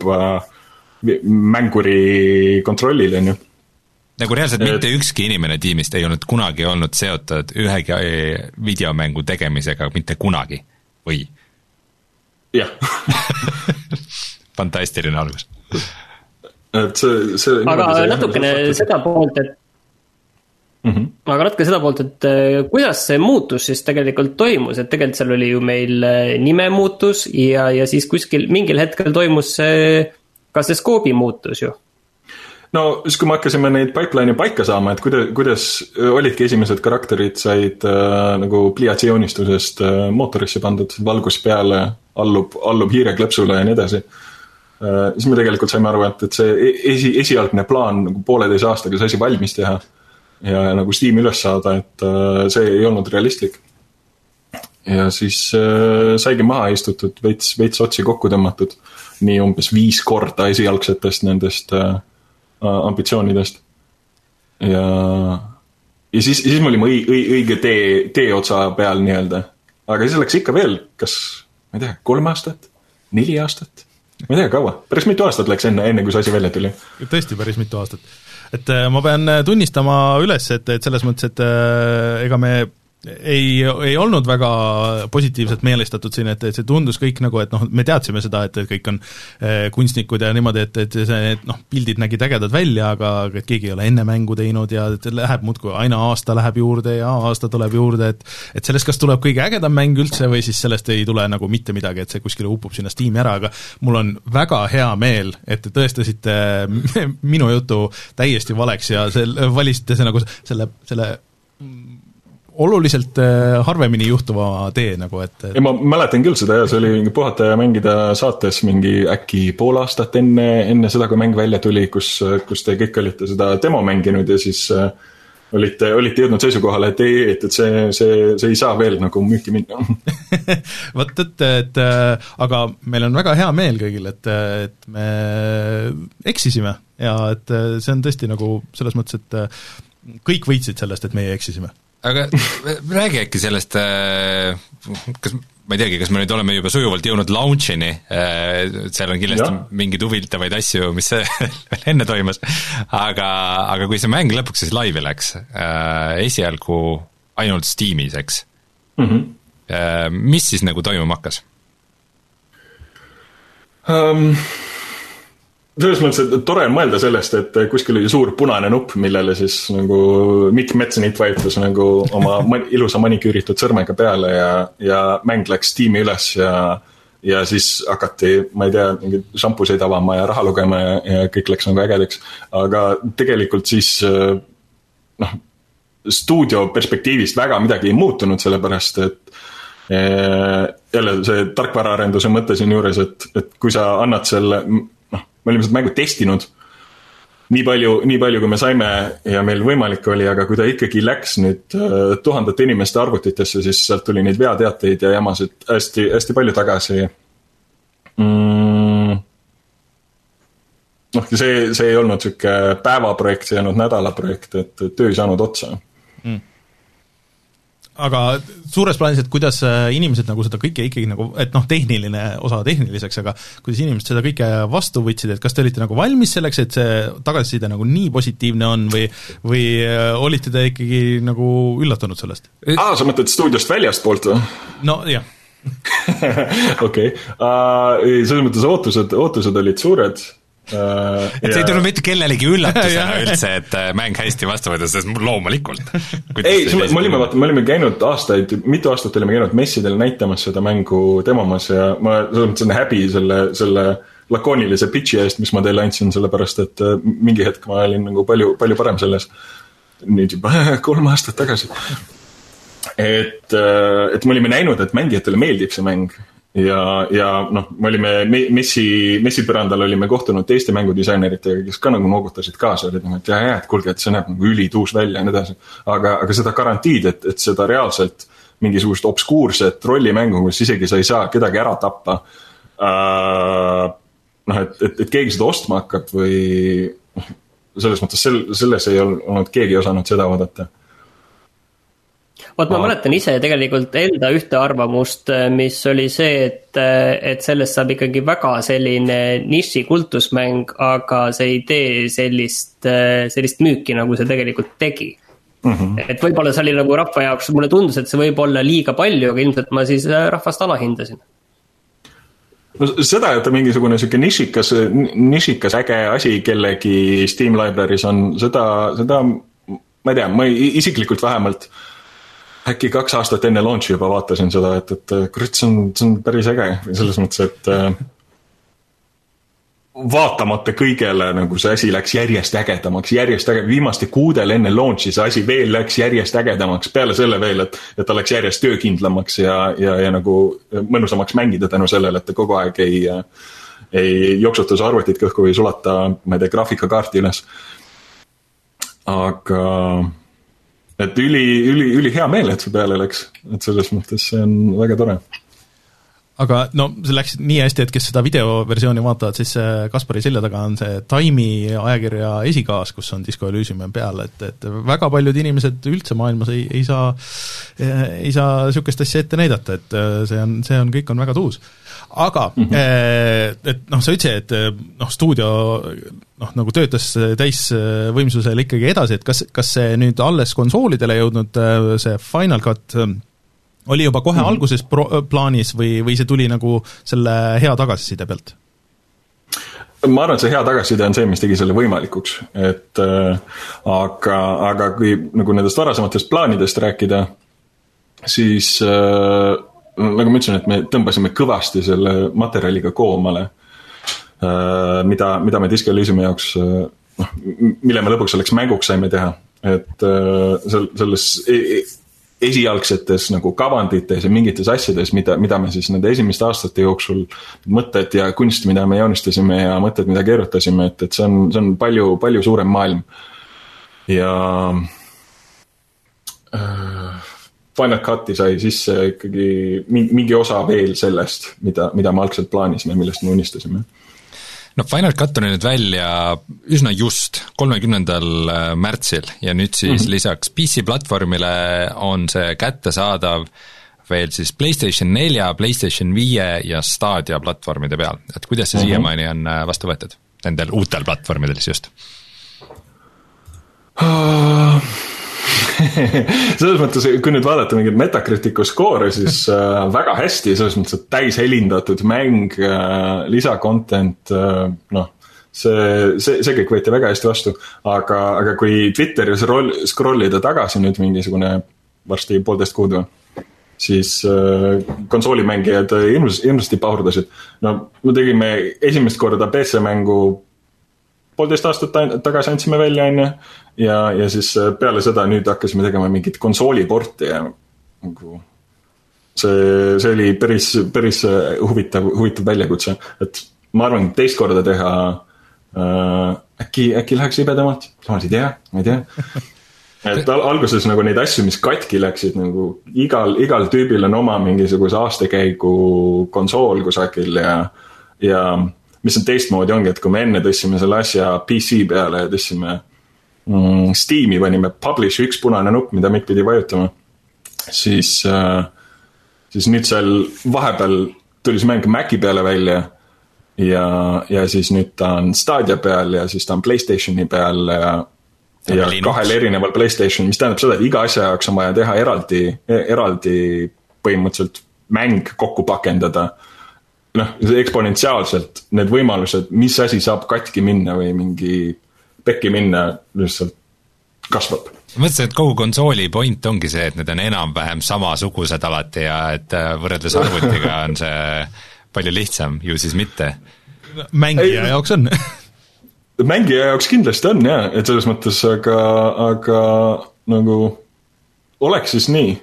mänguri kontrollile, on ju. Nagu reaalselt et... mitte ükski inimene tiimist ei olnud kunagi olnud seotud ühegi videomängu tegemisega, mitte kunagi, või? Jah. Fantastiline algus. Et see, see, aga natukene seda poolt, et Mm-hmm. aga natuke seda poolt, et kuidas see muutus siis tegelikult toimus, et tegelikult seal oli ju meil nime muutus ja, ja siis kuskil mingil hetkel toimus see, ka see skoobi muutus ju. No siis kui me hakkasime neid pipeline'i paika saama, et kuidas, kuidas olidki esimesed karakterid said äh, nagu pliatsi joonistusest äh, mootorisse pandud, valgus peale, allub, allub hiireklõpsule ja nii edasi. Äh, siis me tegelikult saime aru, et, et see esi, esialgne plaan nagu pooleteise aastaga see asi valmis teha. ja nagu Steam'i üles saada, et see ei olnud realistlik. Ja siis saigi maha istutud, veits, veits otsi kokku tõmmatud, nii umbes viis korda esialgsetest nendest ambitsioonidest. Ja, ja siis, siis me olime õi, õige tee, tee otsa peal nii-öelda. Aga siis läks ikka veel, kas, ma ei tea, kolm aastat, neli aastat, ma ei tea, kaua. Päris mitu aastat läks enne, enne kui see asi välja tuli. Tõesti päris mitu aastat. Et ma pean tunnistama üles, et, et selles mõttes, et ega me ei, ei olnud väga positiivselt meelestatud siin, et, et see tundus kõik nagu, et noh, me teadsime seda, et, et kõik on eh, kunstnikud ja niimoodi, et, et see, noh, pildid nägid ägedad välja, aga et keegi ei ole enne mängu teinud ja et läheb muudkui, aina aasta läheb juurde ja aasta tuleb juurde, et et sellest kas tuleb kõige ägedam mäng üldse või siis sellest ei tule nagu mitte midagi, et see kuskile upub sinna Steam'i ära, aga mul on väga hea meel, et te tõestasite minu jutu täiesti valeks ja sel, valisite see nagu selle, selle oluliselt harvemini juhtuva tee nagu, et, et... Ja ma mäletan küll seda ja see oli mingi puhata ja mängida saates mingi äkki pool aastat enne, enne seda, kui mäng välja tuli, kus, kus te kõik olite seda demo mänginud ja siis olite, olite jõudnud seisukohale, et ei, et, et see, see, see ei saa veel nagu müüki minna. Võt, et, et aga meil on väga hea meel kõigil, et, et me eksisime ja et see on tõesti nagu selles mõttes, et kõik võitsid sellest, et meie eksisime. Aga räägi äkki sellest, kas, ma ei teagi, kas me nüüd oleme juba sujuvalt jõudnud launchini, seal on kindlasti ja. Mingeid huvitavaid asju, mis enne toimus, aga, aga kui see mäng lõpuks siis laivi läks, esialgu ainult Steamis, eks, mm-hmm. mis siis nagu toimuma hakkas? Um... Selles mõttes, et tore on mõelda sellest, et kuskil oli suur punane nupp, millele siis nagu Mikk Metsenit vajutas nagu oma ilusa maniküüritud sõrmega peale ja, ja mäng läks Steam'i üles ja, ja siis hakati, ma ei tea, mingid šampuseid avama ja raha lugema ja, ja kõik läks nagu ägedaks. Aga tegelikult siis noh, stuudio perspektiivist väga midagi ei muutunud, sellepärast et jälle see tarkvaraarenduse mõte siin juures, et, et kui sa annad selle me olime seda mängu testinud nii palju, nii palju, kui me saime ja meil võimalik oli, aga kui ta ikkagi läks nüüd tuhandete inimeste arvutitesse, siis sealt tuli neid veateateid ja jamasid hästi, hästi palju tagasi. Mm. noh, see, see ei olnud siuke päevaprojekt, see ei olnud nädalaprojekt, et töö ei saanud otsa. Mm. Aga suures plaanis, et kuidas inimesed nagu seda kõike ikkagi nagu, et noh, tehniline osa tehniliseks, aga kuidas inimesed seda kõike vastu võtsid, et kas te olite nagu valmis selleks, et see tagasiside nagu nii positiivne on või, või olite te ikkagi nagu üllatunud sellest? Aa, sa mõtled stuudiost väljast poolt või? No jah. Okei, selles mõttes ootused, ootused olid suured. Uh, et see ei tulnud mitte kellelegi üllatusena üldse, et mäng hästi vastu võtta, sest loomulikult. Ei, me olime, vaata, me olime käinud aastaid, mitu aastat olime käinud messidel näitamas seda mängu demomas ja ma selles mõttes on häbi selle, selle lakoonilise pitchi eest, mis ma teile andsin, sellepärast et mingi hetk ma olin nagu palju, palju parem selles. Nüüd juba kolm aastat tagasi. Et, et me olime näinud, et mängijatele meeldib see mäng. Ja, ja noh, me olime messi, messipõrandal olime kohtunud teiste mängudisaineritega, kes ka nagu noogutasid kaasa, olid nagu, et jah, jah, et kuulge, et see näeb nagu ülituus välja ja nii edasi. Aga, aga seda garantiid, et, et seda reaalselt mingisugust obskuurset rollimängu, kus isegi sa ei saa kedagi ära tappa, äh, noh, et, et, et keegi seda ostma hakkab või selles mõttes sel, selles ei olnud keegi osanud seda vaadata. Vaat ma mäletan ise tegelikult enda ühte arvamust, mis oli see, et, et sellest saab ikkagi väga selline niši kultusmäng, aga see ei tee sellist, sellist müüki, nagu see tegelikult tegi. Mm-hmm. Et võib-olla see oli nagu rahva jaoks, mulle tundus, et see võib olla liiga palju, aga ilmselt ma siis rahvast alahindasin. No seda, et mingisugune siuke nišikas, nišikas äge asi kellegi Steam library's on, seda, seda ma ei tea, ma isiklikult vähemalt äkki kaks aastat enne launchi juba vaatasin seda, et, et kurat, see on, see on päris äge. Selles mõttes, et vaatamata kõigele nagu see asi läks järjest ägedamaks, järjest ägedamaks. Viimaste kuudel enne launchi see asi veel läks järjest ägedamaks. Peale selle veel, et, et ta läks järjest töökindlamaks ja, ja, ja nagu mõnusamaks mängida tänu sellele, et ta kogu aeg ei, ei jooksutus arvutit kõhku või sulata, ma ei tea, graafikakaarti üles. Aga et üli, üli, üli hea meel, et see peale läks, et selles mõttes see on väga tore. Aga no see läks nii hästi, et kes seda videoversiooni vaatavad, siis Kaspari selja taga on see Time'i ajakirja esikaas, kus on Disco Elysium peal, et, et väga paljud inimesed üldse maailmas ei, ei saa ei saa niisugust asja ette näidata, et see on, see on, kõik on väga tuus. Aga mm-hmm. et noh, sa ütlesid, et noh, stuudio noh, nagu töötas täisvõimsusel ikkagi edasi, et kas, kas see nüüd alles konsoolidele jõudnud see Final Cut oli juba kohe mm-hmm. alguses pro- plaanis või, või see tuli nagu selle hea tagasiside pealt? Ma arvan, et see hea tagasiside on see, mis tegi selle võimalikuks, et äh, aga, aga kui nagu nendest varasematest plaanidest rääkida, siis äh, nagu ma ütlesin, et me tõmbasime kõvasti selle materjaliga koomale, äh, mida, mida me Disco Elysiumi jaoks, noh, mille me lõpuks selleks mänguks saime teha, et äh, selles e- esialgsetes nagu kavandites ja mingites asjades, mida, mida me siis nende esimeste aastate jooksul mõtted ja kunst, mida me joonistasime ja mõtted, mida keerutasime, et, et see on, see on palju, palju suurem maailm. Ja äh, Final Cut'i sai sisse ikkagi mingi osa veel sellest, mida, mida me algselt plaanisime, millest me unistasime. No Final Cut on nüüd välja üsna just kolmekümnendal märtsil ja nüüd siis mm-hmm. lisaks P C-platvormile on see kättesaadav veel siis PlayStation nelja, PlayStation viie ja Stadia platvormide peal. Et kuidas see mm-hmm. siiamaani on vastu võetud? Nendel uutel platvormidel siis just? selles mõttes, kui nüüd vaadata mingit Metacriticu skoore, siis äh, väga hästi, selles mõttes, et täis helindatud mäng, äh, lisakontent, äh, noh, see, see, see kõik võeti väga hästi vastu, aga, aga kui Twitteris roll, scrollida tagasi nüüd mingisugune varsti poolteist kuud või, siis äh, konsoolimängijad ilmselt pahurdasid. No, me tegime esimest korda P C-mängu poolteist aastat tagasi andsime välja, enne, ja, ja siis peale seda nüüd hakkasime tegema mingit konsooliporti ja nagu see, see oli päris, päris huvitav, huvitav väljakutse, et ma arvan, teist korda teha äh, äkki, äkki läheks libedamalt, ma ei tea, ma ei tea. Et alguses nagu neid asju, mis katki läksid, nagu igal, igal tüübil on oma mingisuguse aastakäigu konsool kusagil ja, ja mis on teistmoodi ongi, et kui me enne tõstsime selle asja P C peale ja tõstsime mm, Steam'i, panime publish üks punane nupp, mida Mikk pidi vajutama, siis, äh, siis nüüd seal vahepeal tuli see mäng Maci peale välja ja, ja siis nüüd ta on Stadia peal ja siis ta on PlayStationi peal ja, ja kahel erineval PlayStation, mis tähendab seda, et iga asja jaoks on vaja teha eraldi, eraldi põhimõtteliselt mäng kokku pakendada. Noh, eksponentsiaalselt need võimalused, mis asi saab katki minna või mingi pekki minna, lihtsalt kasvab. Ma mõtlesin, et kogu konsooli point ongi see, et need on enam-vähem samasugused alati ja et võrreldes arvutiga on see palju lihtsam, ju siis mitte. Mängija jaoks on. Mängija jaoks kindlasti on, jah, et selles mõttes, aga, aga nagu oleks siis nii.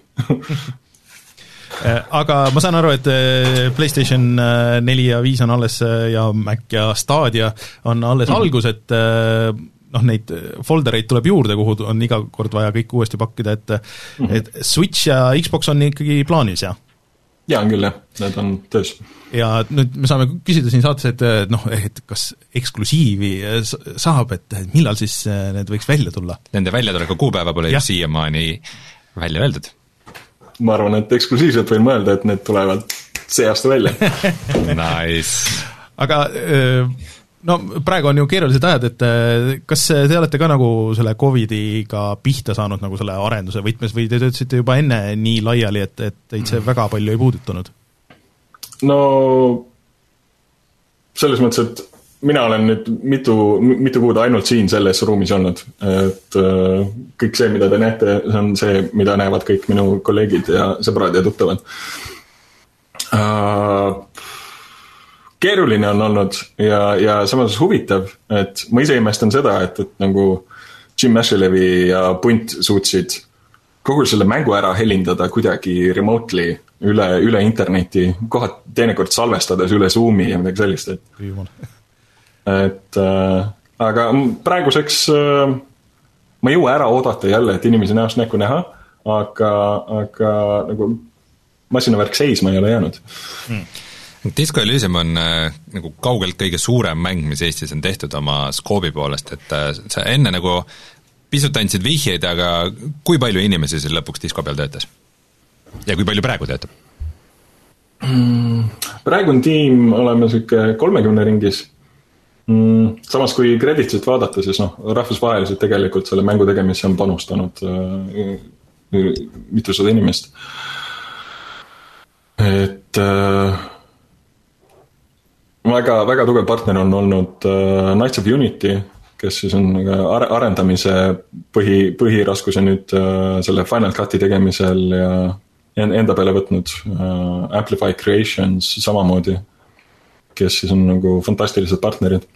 Aga ma saan aru, et PlayStation neli ja viis on alles ja Mac ja Stadia on alles mm-hmm. algus, et noh, neid foldereid tuleb juurde, kuhu on iga kord vaja kõik uuesti pakkida, et, mm-hmm. et Switch ja Xbox on ikkagi plaanis, jah? Jaa, on küll, jah, need on töös. Ja nüüd me saame küsida siin saates, et noh, et kas eksklusiivi saab, et millal siis need võiks välja tulla? Nende väljatuleku kuupäeva pole ju siiamaani välja öeldud. Ma arvan, et eksklusiivselt võin mõelda, et need tulevad see aasta välja. Nice. Aga no praegu on ju keerulised ajad, et kas te olete ka nagu selle Covidiga pihta saanud nagu selle arenduse võtmes või te töötasite juba enne nii laiali, et, et teid see väga palju ei puudutanud? No selles mõttes, et mina olen nüüd mitu, mitu kuud ainult siin selles ruumis olnud, et äh, kõik see, mida te näete, see on see, mida näevad kõik minu kolleegid ja sõbrad ja tuttavad. Äh, keeruline on olnud ja, ja samas huvitav, et ma ise imestan seda, et, et nagu Jim Ashlevi ja Punt suutsid kogu selle mängu ära helindada kuidagi remotely üle, üle interneti, kohad teinekord salvestades üle Zoomi ja midagi sellist, et et äh, aga praeguseks äh, ma ei jõua ära oodata jälle, et inimese näost näkku näha, aga, aga nagu masinavärk seisma ei ole jäänud hmm. Disco Elysium on äh, nagu kaugelt kõige suurem mäng, mis Eestis on tehtud oma skoobi poolest, et äh, sa enne nagu pisut andsid vihjeid, aga kui palju inimesi siis lõpuks Disco peal töötas? Ja kui palju praegu töötab? Mm, praegu on tiim, oleme selline kolmekümne ringis. Mm, samas kui kreditsit vaadata, siis noh, rahvusvaheliselt tegelikult selle mängu tegemisse on panustanud äh, mitusada inimest. Et äh, väga, väga tugev partner on olnud äh, Knights of Unity, kes siis on arendamise põhi, põhiraskuse nüüd äh, selle Final Cut'i tegemisel ja enda peale võtnud uh, Amplify Creations samamoodi, kes siis on nagu fantastilised partnerid.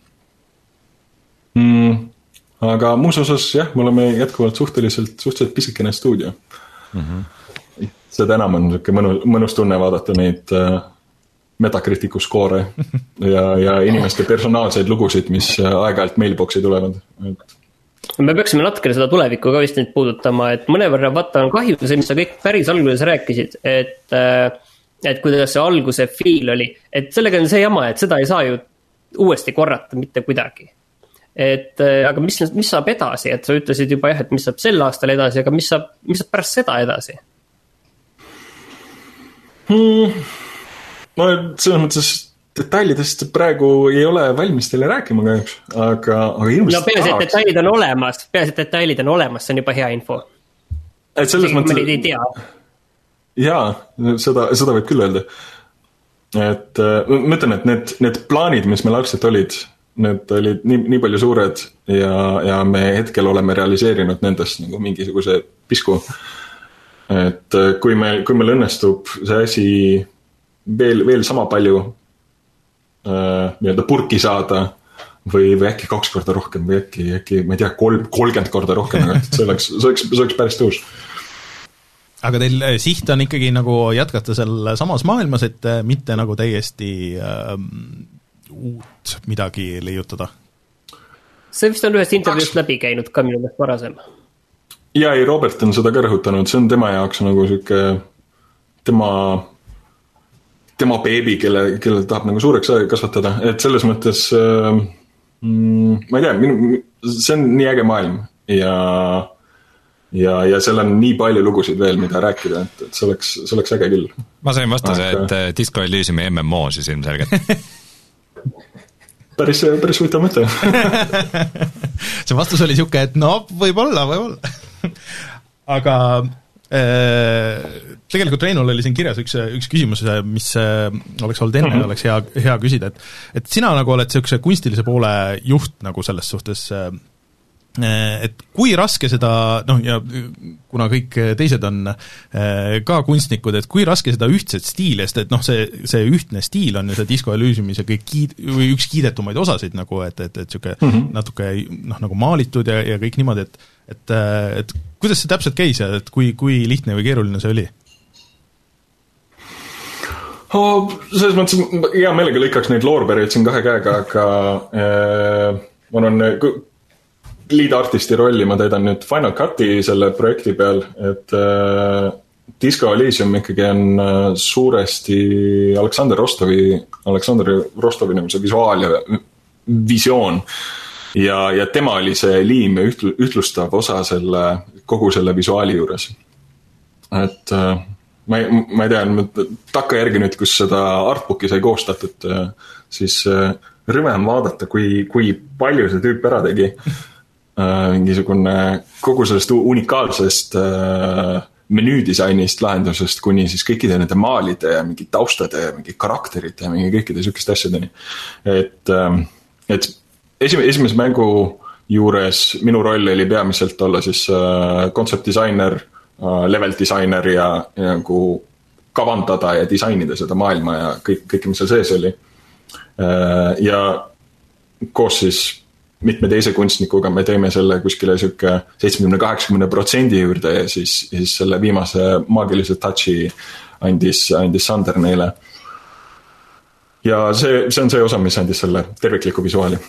Mm, aga muus osas jah, me oleme jätkuvalt suhteliselt, suhteliselt pisikene stuudio. Mm-hmm. Seda enam on mõnu, mõnus tunne vaadata neid uh, Metacriticu skoore ja, ja inimeste personaalseid lugusid, mis aeg-ajalt mailboxi tulevad. Et me peaksime natukene seda tulevikku ka vist nüüd puudutama, et mõnevõrra vaata on kahju see, mis sa kõik päris alguses rääkisid, et, et kuidas see alguse feel oli, et sellega on see jama, et seda ei saa ju uuesti korrata mitte kuidagi. Et aga mis, mis saab edasi, et sa ütlesid juba jah, et mis saab sel aastal edasi, aga mis saab, mis saab pärast seda edasi? Hmm. Ma selles mõttes detailidest praegu ei ole valmis teile rääkima kahjuks, aga, aga ilmselt no peaasi, et detailid on olemas, peaasi, et detailid on olemas, see on juba hea info. Et selles mõttes... Ma ei tea. Jaa, seda, seda võib küll öelda. Et ma ütlen, et need, need plaanid, mis meil algselt olid, need olid nii, nii palju suured ja, ja me hetkel oleme realiseerinud nendest nagu mingisuguse pisku. Et kui meil, kui meil õnnestub see asi veel, veel sama palju äh, nii-öelda purki saada või, või äkki kaks korda rohkem või äkki, äkki ma ei tea, kolm, kolmkümmend korda rohkem, aga see oleks, see oleks, see oleks päris tõus. Aga teil siht on ikkagi nagu jätkata seal samas maailmas, et mitte nagu täiesti ähm, uut midagi leiutada? See vist on ühest intervjuust läbi käinud ka minu meelest varasem. Ja ei, Robert on seda ka rõhutanud, see on tema jaoks nagu siuke tema tema beebi, kelle, kelle tahab nagu suureks kasvatada, et selles mõttes äh, ma ei tea, minu, see on nii äge maailm ja, ja, ja seal on nii palju lugusid veel, mida rääkida, et, et see oleks, see oleks äge küll. Ma sain vastuse, aga... et Disco Elysiumi M M O siis ilmselgelt. päris, päris huvitav mõte. See vastus oli siuke, et no võib-olla, võib-olla. Aga tegelikult Reinul oli siin kirjas üks, üks küsimus, mis oleks olnud enne, mm-hmm. oleks hea, hea küsida, et, et sina nagu oled see kunstilise poole juht nagu selles suhtes, et kui raske seda, noh ja kuna kõik teised on ka kunstnikud, et kui raske seda ühtset stiili, sest et noh, see, see ühtne stiil on ju see Disco Elysiumis ja kõik kiid, või üks kiidetumaid osasid nagu, et, et, et siuke mm-hmm. natuke noh, nagu maalitud ja, ja kõik niimoodi, et et, et kuidas see täpselt käis ja et kui, kui lihtne või keeruline see oli? Oh, selles mõttes hea meelega lõikaks neid loorbereid siin kahe käega, aga äh, ma olen lead-artisti rolli, ma täidan nüüd Final Cut'i selle projekti peal, et äh, Disco Elysium ikkagi on äh, suuresti Aleksander Rostovi, Aleksander Rostovi nagu see visuaal ja visioon. Ja, ja tema oli see liim ja ühtl, ühtlustav osa selle, kogu selle visuaali juures. Et äh, ma, ei, ma ei tea, takka järgi nüüd, kus seda artbooki sai koostatud, äh, siis äh, rõve on vaadata, kui, kui palju see tüüp ära tegi. Äh, mingisugune kogu sellest unikaalsest äh, menüüdisainist lahendusest kuni siis kõikide nende maalide ja mingi taustade ja mingi karakterite ja mingi kõikide sükeste asjadeni. Et, äh, et Esimese, esimese mängu juures minu roll oli peamiselt olla siis kontseptdisainer, level disainer ja, ja nagu kavandada ja disainida seda maailma ja kõik, kõik, mis seal sees oli. Ja koos siis mitme teise kunstnikuga me teeme selle kuskile siuke seitsekümmend kaheksakümmend protsendi juurde ja siis, siis selle viimase maagilise touchi andis, andis Sander neile. Ja see, see on see osa, mis andis selle tervikliku visuaali.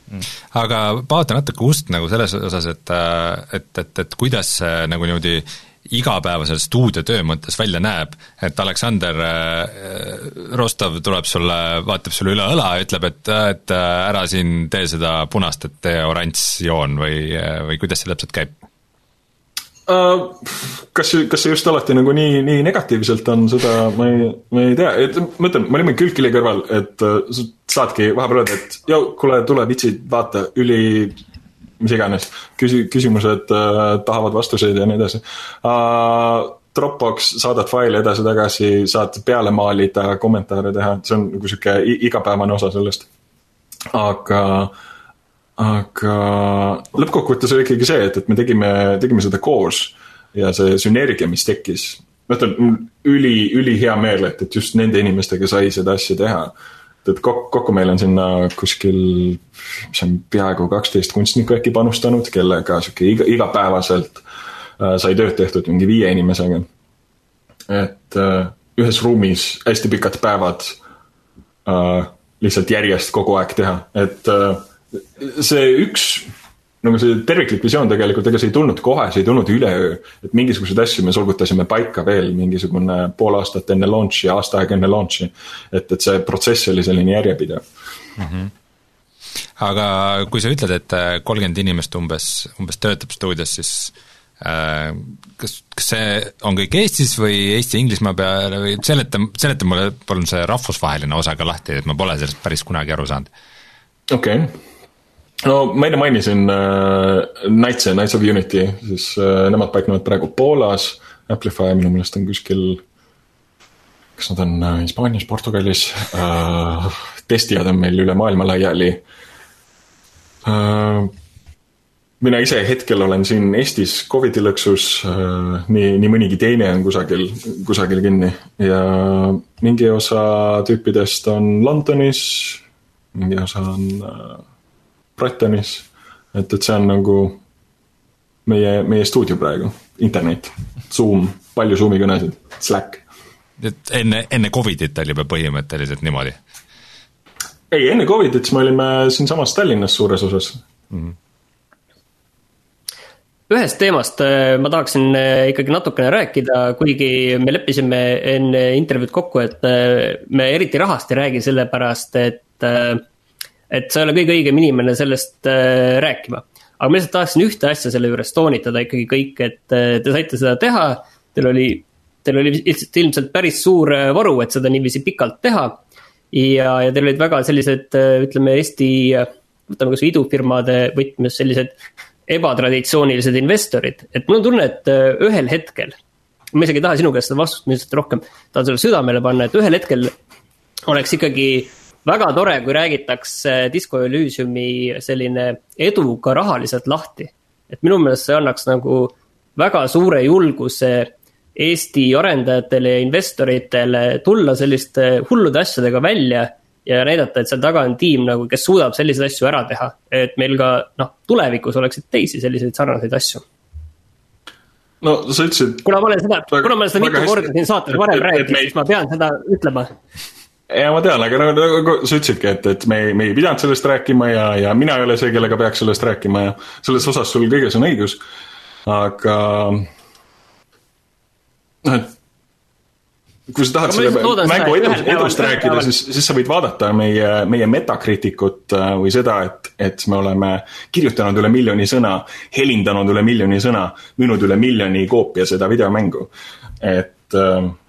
aga paota natuke ust nagu selles osas, et, et, et, et kuidas see nagu niimoodi igapäevasel stuudiotöö mõttes välja näeb, et Aleksander Rostov tuleb sulle, vaatab sulle üle õla ja ütleb, et, et ära siin tee seda punast, et tee oranž joon või, või kuidas see täpselt käib? Uh, kas, kas see just alati nagu nii, nii negatiivselt on, seda ma ei, ma ei tea, et ma ütlen, me olime külgkili kõrval, et uh, saadki vahepeal öelda, et jau, kuule, tule vitsid, vaata, üli, mis iganes, küsi, küsimused uh, tahavad vastuseid ja nii edasi. Uh, Dropbox, saadad faili edasi-tagasi, saad peale maalida, kommentaare teha, see on nagu siuke igapäevane osa sellest. Aga aga lõppkokkuvõttes oli ikkagi see, et, et me tegime, tegime seda koos ja see sünergia, mis tekkis, ma ütlen, üli, üli hea meel, et, et just nende inimestega sai seda asja teha. Et kokku, kokku meil on sinna kuskil, mis on peaaegu kaksteist kunstnikku äkki panustanud, kellega siuke iga, igapäevaselt äh, sai tööd tehtud mingi viie inimesega. Et äh, ühes ruumis hästi pikad päevad äh, lihtsalt järjest kogu aeg teha, et äh, see üks, nagu see terviklik visioon tegelikult, ega see ei tulnud kohe, see ei tulnud üleöö, et mingisugused asju me sulgutasime paika veel mingisugune pool aastat enne launchi ja aasta aega enne launchi, et, et see protsess oli selline järjepidev. Mm-hmm. Aga kui sa ütled, et kolmkümmend inimest umbes, umbes töötab stuudios, siis äh, kas, kas see on kõik Eestis või Eesti-Inglismaa peale või seleta, seleta mulle palun see rahvusvaheline osa ka lahti, et ma pole sellest päris kunagi aru saanud. Okei okay. No ma enne mainisin äh, Knights, Knights of Unity, siis äh, nemad paiknevad praegu Poolas, Amplify minu meelest on kuskil, kas nad on äh, Hispaanias, Portugalis, äh, testijad on meil üle maailma laiali. Äh, mina ise hetkel olen siin Eestis Covidi lõksus, äh, nii, nii mõnigi teine on kusagil, kusagil kinni ja mingi osa tüüpidest on Londonis, mingi osa on äh, Brightonis, et, et see on nagu meie, meie stuudio praegu, internet, Zoom, palju Zoomi kõnesid, Slack. Et enne, enne Covidit oli põhimõtteliselt niimoodi? Ei, enne Covidit siis me olime siin samas Tallinnas suures osas. Mm-hmm. Ühest teemast ma tahaksin ikkagi natukene rääkida, kuigi me leppisime enne intervjuud kokku, et me eriti rahast ei räägi selle pärast, et et sa ei ole kõige õigem inimene sellest äh, rääkima. Aga ma lihtsalt tahaksin ühte asja selle juures toonitada ikkagi kõik, et äh, te saite seda teha, teil oli, teil oli ilmselt päris suur varu, et seda niiviisi pikalt teha ja, ja teil olid väga sellised, ütleme Eesti, võtame kas idufirmade võtmes sellised ebatraditsioonilised investorid, et mul on tunne, et ühel hetkel, ma isegi ei taha sinu käest seda vastust, ma lihtsalt rohkem tahan selle südamele panna, et ühel hetkel oleks ikkagi väga tore, kui räägitakse Disco Elysiumi selline edu ka rahaliselt lahti. Et minu meelest see annaks nagu väga suure julguse Eesti arendajatele ja investoritele tulla selliste hullude asjadega välja ja näidata, et seal taga on tiim, nagu, kes suudab selliseid asju ära teha. Et meil ka noh, tulevikus oleksid teisi selliseid sarnaseid asju. No sa ütlesid... Kuna ma olen seda, kuna ma olen seda mitu korda siin saates varem räägid, siis ma pean seda ütlema. Ja ma tean, aga nagu, nagu sa ütlesidki, et, et me, me ei pidanud sellest rääkima ja, ja mina ei ole see, kellega peaks sellest rääkima ja selles osas sul kõiges on õigus. Aga noh, kui sa tahad selle mängu edust, edust rääkida, siis, siis sa võid vaadata meie, meie Metacriticut või seda, et, et me oleme kirjutanud üle miljoni sõna, helindanud üle miljoni sõna, müünud üle miljoni koopia seda videomängu. Et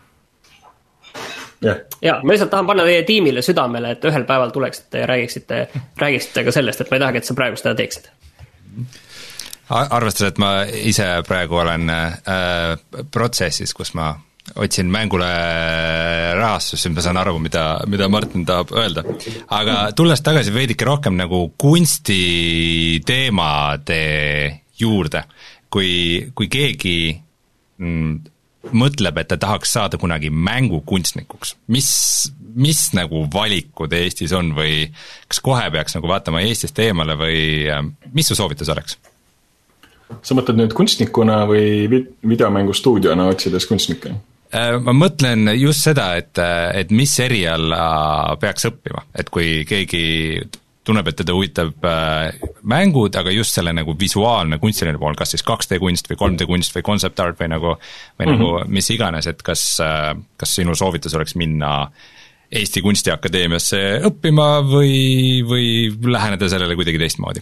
Yeah. Ja, ma lihtsalt tahan panna teie tiimile südamele, et ühel päeval tuleksite ja räägiksite, räägiksite ka sellest, et ma ei tahagi, et sa praegu seda teeksid. Arvestades, et ma ise praegu olen äh, protsessis, kus ma otsin mängule rahastus, siis ma saan aru, mida, mida Martin tahab öelda. Aga tulles tagasi veidike rohkem nagu kunstiteemade juurde, kui, kui keegi mm, mõtleb, et ta tahaks saada kunagi mängukunstnikuks. Mis, mis nagu valikud Eestis on või kas kohe peaks nagu vaatama Eestist eemale või mis su soovitus oleks? Sa mõtled nüüd kunstnikuna või videomängustuudiona otsides kunstnikke? Ma mõtlen just seda, et, et mis eriala peaks õppima, et kui keegi tunneb, et teda huvitab äh, mängud, aga just selle nagu visuaalne kunstiline pool, kas siis kaks D kunst või kolm D kunst või concept art või nagu, või mm-hmm. nagu mis iganes, et kas, äh, kas sinu soovitus oleks minna Eesti Kunstiakadeemiasse õppima või, või läheneda sellele kuidagi teistmoodi?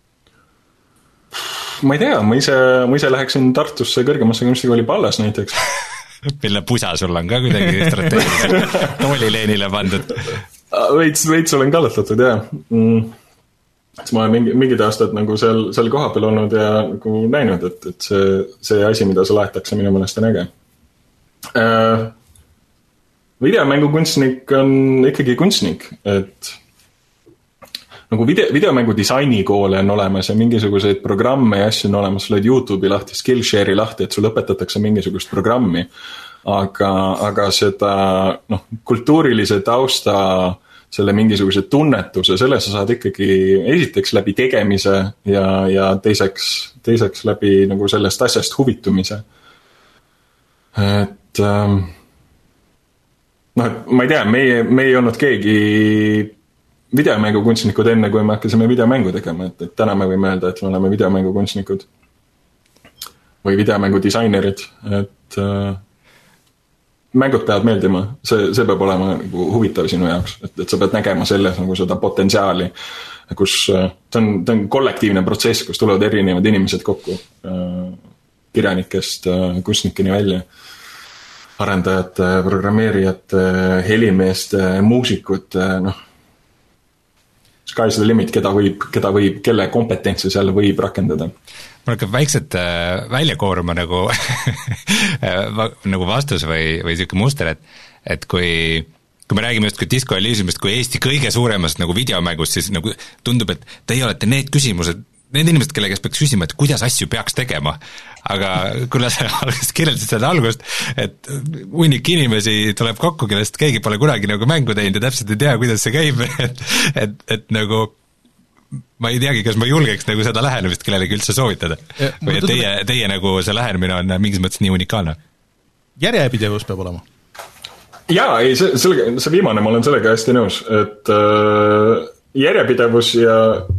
Ma ei tea, ma ise, ma ise läheksin Tartusse kõrgemasse kunstikooli Pallas näiteks. Mille pusa sul on ka kuidagi strateegiliselt toolileenile pandud? Veits, veits olen kallatatud, jah. Mm. Siis ma olen mingi, mingid aastad nagu seal, seal koha peal olnud ja nagu näinud, et, et see, see asi, mida sa laetakse, minu mõnest on äge. Äh, videomängukunstnik on ikkagi kunstnik, et nagu video, videomängu disainikoole on olemas ja mingisuguseid programme ja asju on olemas, sul oled YouTube'i lahti, Skillshare'i lahti, et sul õpetatakse mingisugust programmi, aga, aga seda noh, kultuurilise tausta, selle mingisuguse tunnetuse, selle sa saad ikkagi esiteks läbi tegemise ja, ja teiseks, teiseks läbi nagu sellest asjast huvitumise. Et ähm, noh, et ma ei tea, meie, me ei olnud keegi videomängukunstnikud enne, kui me hakkasime videomängu tegema, et, et täna me võime öelda, et me oleme videomängukunstnikud või videomängudisainerid, et äh, mängud peavad meeldima, see, see peab olema nagu huvitav sinu jaoks, et, et sa pead nägema selles nagu seda potentsiaali, kus äh, see on, see on kollektiivne protsess, kus tulevad erinevad inimesed kokku äh, kirjanikest äh, kunstnikeni välja, arendajate, programmeerijate, helimeeste, muusikute, noh, sky's the limit, keda võib, keda võib, kelle kompetentsi seal võib rakendada. Mul hakkab väikselt äh, välja kooruma nagu, nagu vastus või, või selline muster, et, et kui, kui me räägime just kui Disco Elysiumist kui Eesti kõige suuremast nagu videomängust, siis nagu tundub, et teie olete need küsimused, need inimesed, kelle käest peaks küsima, et kuidas asju peaks tegema. Aga kuna sa kirjeldasid seda algust, et hunnik inimesi tuleb kokku, kellest keegi pole kunagi nagu mängu teinud ja täpselt ei tea, kuidas see käib, et, et, et nagu ma ei teagi, kas ma julgeks nagu seda lähenemist kellelegi üldse soovitada. Ja, või et teie, teie nagu see lähenemine on mingis mõttes nii unikaalne? Järjepidevus peab olema. Jaa, ei, see, sellega, see viimane ma olen sellega hästi nõus, et äh, järjepidevus ja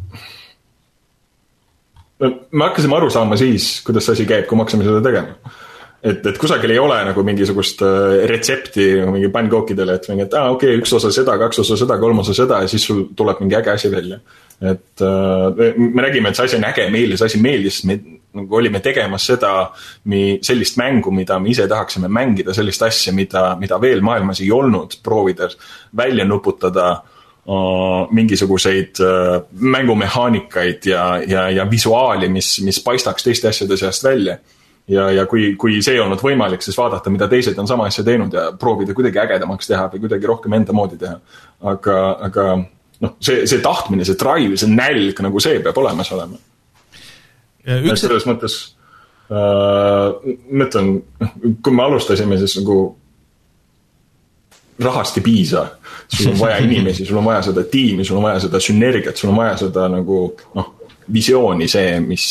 me hakkasime aru saama siis, kuidas see asi käib, kui me hakkasime seda tegema. Et, et kusagil ei ole nagu mingisugust retsepti mingi pannkookidele, et mingi, et ah, okei, okay, üks osa seda, kaks osa seda, kolm osa seda ja siis sul tuleb mingi äge asi välja. Et me nägime, et see asi on äge meile, see asi meeldis, me nagu olime tegemas seda, sellist mängu, mida me ise tahaksime mängida, sellist asja, mida, mida veel maailmas ei olnud, proovides välja nuputada mingisuguseid mängumehaanikaid ja, ja, ja visuaali, mis, mis paistaks teiste asjade seast välja. Ja, ja kui, kui see ei olnud võimalik, siis vaadata, mida teised on sama asja teinud ja proovida kuidagi ägedamaks teha või kuidagi rohkem enda moodi teha. Aga, aga noh, see, see tahtmine, see drive, see nälg, nagu see peab olemas olema. Üks... selles mõttes äh, mõtlen, kui me alustasime, siis nagu rahast ei piisa. Sul on vaja inimesi, sul on vaja seda tiimi, sul on vaja seda sünergiat, sul on vaja seda nagu, noh, visiooni see, mis,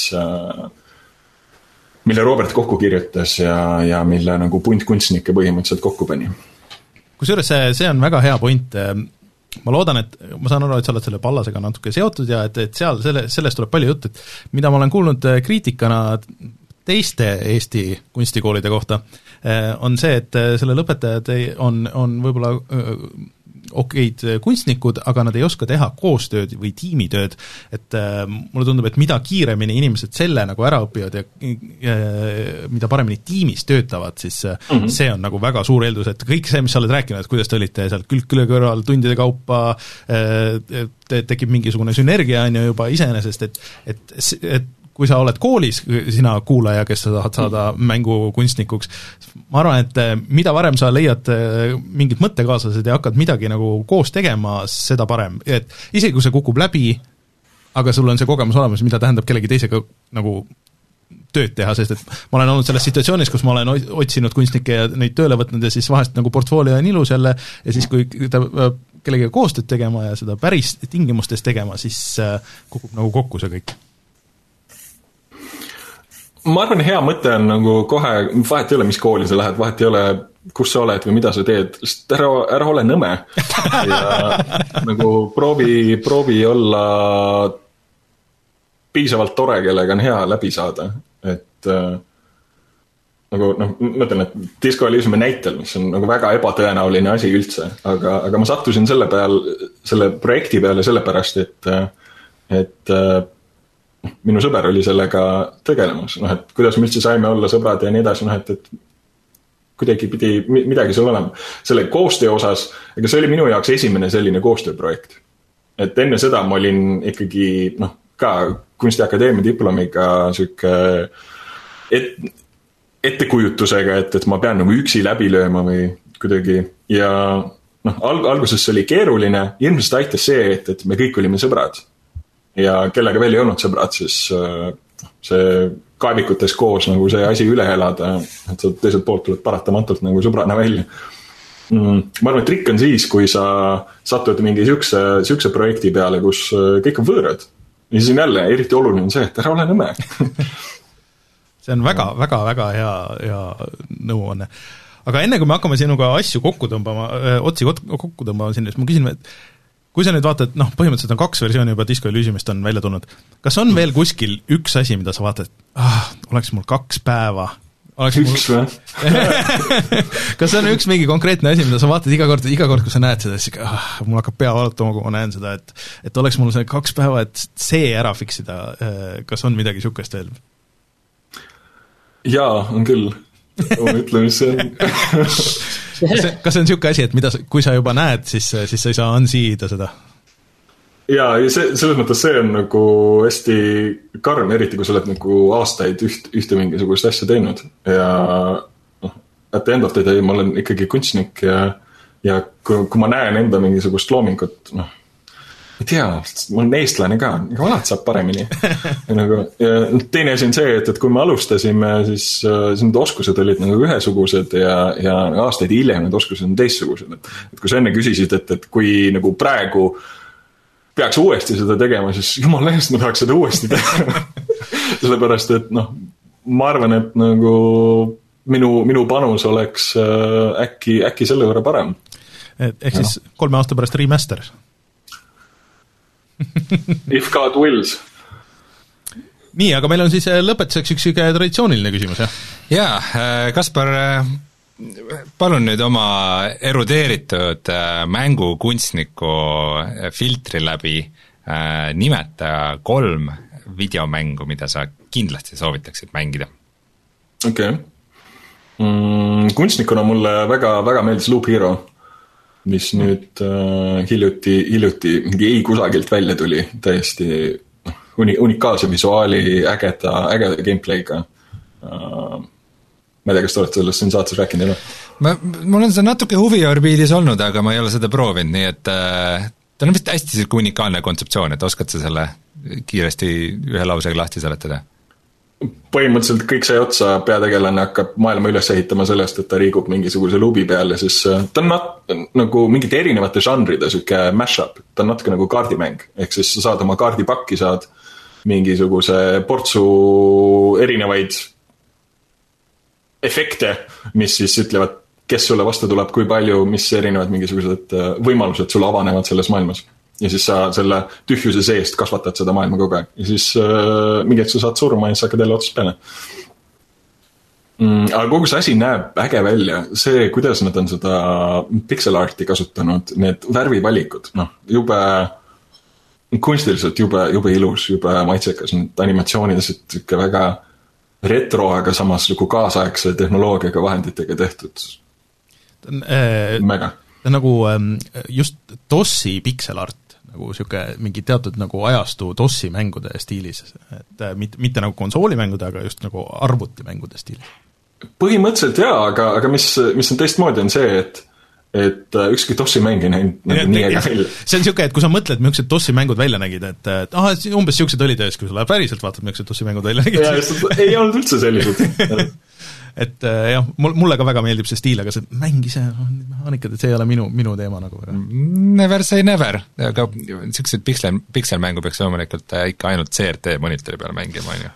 mille Robert kokku kirjutas ja, ja mille nagu punt kunstnikke põhimõtteliselt kokku pani. Kusjuures see, see on väga hea point. Ma loodan, et ma saan aru, et sa oled selle Pallasega natuke seotud ja et, et seal selle, sellest tuleb palju jutt, et mida ma olen kuulnud kriitikana teiste Eesti kunstikoolide kohta, on see, et selle lõpetajad on, on võib-olla okeid kunstnikud, aga nad ei oska teha koostööd või tiimitööd, et äh, mulle tundub, et mida kiiremini inimesed selle nagu ära õpivad ja äh, mida paremini tiimis töötavad, siis äh, mm-hmm. see on nagu väga suur eeldus, et kõik see, mis sa oled rääkinud, et kuidas te olite seal külg külje kõrval tundide kaupa, äh, te, tekib mingisugune sünergia on ju juba iseenesest, et, et, et kui sa oled koolis, sina kuulaja, kes sa tahad saada mängukunstnikuks, ma arvan, et mida varem sa leiad mingid mõttekaaslased ja hakkad midagi nagu koos tegema, seda parem. Et isegi kui see kukub läbi, aga sul on see kogemus olemas, mida tähendab kellegi teisega nagu tööd teha, sest et ma olen olnud selles situatsioonis, kus ma olen otsinud kunstnikke ja neid tööle võtnud ja siis vahest nagu portfoolio on ilus jälle ja siis kui ta kellegagi koostööd tegema ja seda päris tingimustes tegema, siis kukub nagu kokku see kõik. Ma arvan, hea mõte on nagu kohe, vahet ei ole, mis kooli sa lähed, vahet ei ole, kus sa oled või mida sa teed, sest ära, ära ole nõme ja nagu proovi, proovi olla piisavalt tore, kellega on hea läbi saada, et äh, nagu noh, ma ütlen, et Disco Elysiumi näitel, mis on nagu väga ebatõenäoline asi üldse, aga, aga ma sattusin selle peal, selle projekti peale sellepärast, et, et minu sõber oli sellega tegelemas, noh, et kuidas me üldse saime olla sõbrad ja nii edasi, noh, et, et kuidagi pidi midagi seal olema. Selle koostöö osas, ega see oli minu jaoks esimene selline koostööprojekt. Et enne seda ma olin ikkagi, noh, ka kunstiakadeemia diplomiga süke, et ettekujutusega, et, et ma pean nagu üksi läbi lööma või kuidagi ja noh, alg- alguses see oli keeruline, ilmselt aitas see, et, et me kõik olime sõbrad ja kellega veel ei olnud sõbrad, siis see kaevikutes koos nagu see asi üle elada, et sa teiselt poolt tuled paratamatult nagu sõbrana välja. Mm, ma arvan, et trikk on siis, kui sa satud mingi siukse, siukse projekti peale, kus kõik on võõrad ja siis on jälle eriti oluline see, et ära ole nõme see on väga, väga, väga hea, hea nõuanne. Aga enne, kui me hakkame sinuga asju kokku tõmbama, otsi kokku tõmbama sinna, siis ma küsin, et kui sa nüüd vaatad, noh, põhimõtteliselt on kaks versiooni juba Disco Elysiumist on välja tulnud, kas on veel kuskil üks asi, mida sa vaatad, ah, oleks mul kaks päeva, oleks üks mul... kas on üks mingi konkreetne asi, mida sa vaatad iga kord, iga kord, kui sa näed seda, siis ah, mul hakkab pea valutama, kui ma näen seda, et, et oleks mul see kaks päeva, et see ära fiksida, kas on midagi sukest veel? Jaa, on küll. Ma ütlen, mis see on. Kas see on niisugune asi, et mida, kui sa juba näed, siis, siis sa ei saa unsee-ida seda? Jaa, ja see, selles mõttes see on nagu hästi karm, eriti kui sa oled nagu aastaid üht, ühte mingisugust asja teinud. Ja noh, at the end of the day ma olen ikkagi kunstnik ja, ja kui, kui ma näen enda mingisugust loomingut, noh, ei tea, ma olen eestlane ka, aga alati saab paremini. Ja nagu, ja teine asi on see, et, et kui me alustasime, siis, siis need oskused olid nagu ühesugused ja, ja aastaid hiljem need oskused on teistsugused. Et, et kui sa enne küsisid, et, et kui nagu praegu peaks uuesti seda tegema, siis jumal eest, ma tahaks seda uuesti teha. Sellepärast, et noh, ma arvan, et nagu minu, minu panus oleks äkki, äkki selle võrra parem. Et, ehk siis no. kolme aasta pärast remaster? If God wills. Nii, aga meil on siis lõpetuseks üks üks traditsiooniline küsimus, jah? Jaa, Kaspar, palun nüüd oma erudeeritud mängukunstniku filtri läbi nimeta kolm videomängu, mida sa kindlasti soovitaksid mängida. Okei. Okay. Mm, kunstnikuna mulle väga, väga meeldis Loop Hero, mis nüüd äh, hiljuti, hiljuti mingi ei kusagilt välja tuli, täiesti uni, unikaalse visuaali, ägeda, ägeda gameplayga. Uh, ma ei tea, kas te olete sellest siin saates rääkinud, ei ole? Ma, mul on see natuke huviorbiidis olnud, aga ma ei ole seda proovinud, nii et äh, ta on vist hästi selline unikaalne kontseptsioon, et oskad sa selle kiiresti ühe lausega lahti seletada? Põhimõtteliselt kõik see otsa peategelane hakkab maailma üles ehitama sellest, et ta liigub mingisuguse luubi peale, siis ta on nat- nagu mingite erinevate žanride süke mashup, ta on natuke nagu kaardimäng, ehk siis sa saad oma kaardipakki, saad mingisuguse portsu erinevaid efekte, mis siis ütlevad, kes sulle vastu tuleb, kui palju, mis erinevad mingisugused võimalused sulle avanevad selles maailmas. Ja siis sa selle tühjuse seest kasvatad seda maailma kogu aeg. Ja siis äh, mingi hetk sa saad surma ja siis hakkad jälle otsast peale. Mm, aga kogu see asi näeb äge välja. See, kuidas nad on seda pixel arti kasutanud, need värvivalikud, noh, jube kunstiliselt jube, jube ilus, jube maitsekas. Need animatsioonid on väga retro, aga samas nagu kaasaegse tehnoloogiaga vahenditega tehtud. Äh, Mega. Ta on nagu just DOS-i pixel art, nagu siuke mingi teatud nagu ajastu DOS-i mängude stiilis, et mitte, mitte nagu konsoolimängude, aga just nagu arvutimängude stiilis. Põhimõtteliselt jaa, aga, aga mis, mis on teistmoodi on see, et et ükski DOS-i mäng ei näinud nagu nii äge välja. See on siuke, et kui sa mõtled, millised DOS-i mängud välja nägid, et, et ah, umbes siuksed olid ees, kui sa läheb päriselt vaatad, millised DOS-i mängud välja nägid. Ja, ei olnud üldse sellised. et jah, mulle ka väga meeldib see stiil, aga see mäng ise on mehaanikad, et see ei ole minu, minu teema nagu. Never say never, aga siuksed pixel, pixel mängu peaks loomulikult ikka ainult C R T monitori peal mängima, on ju.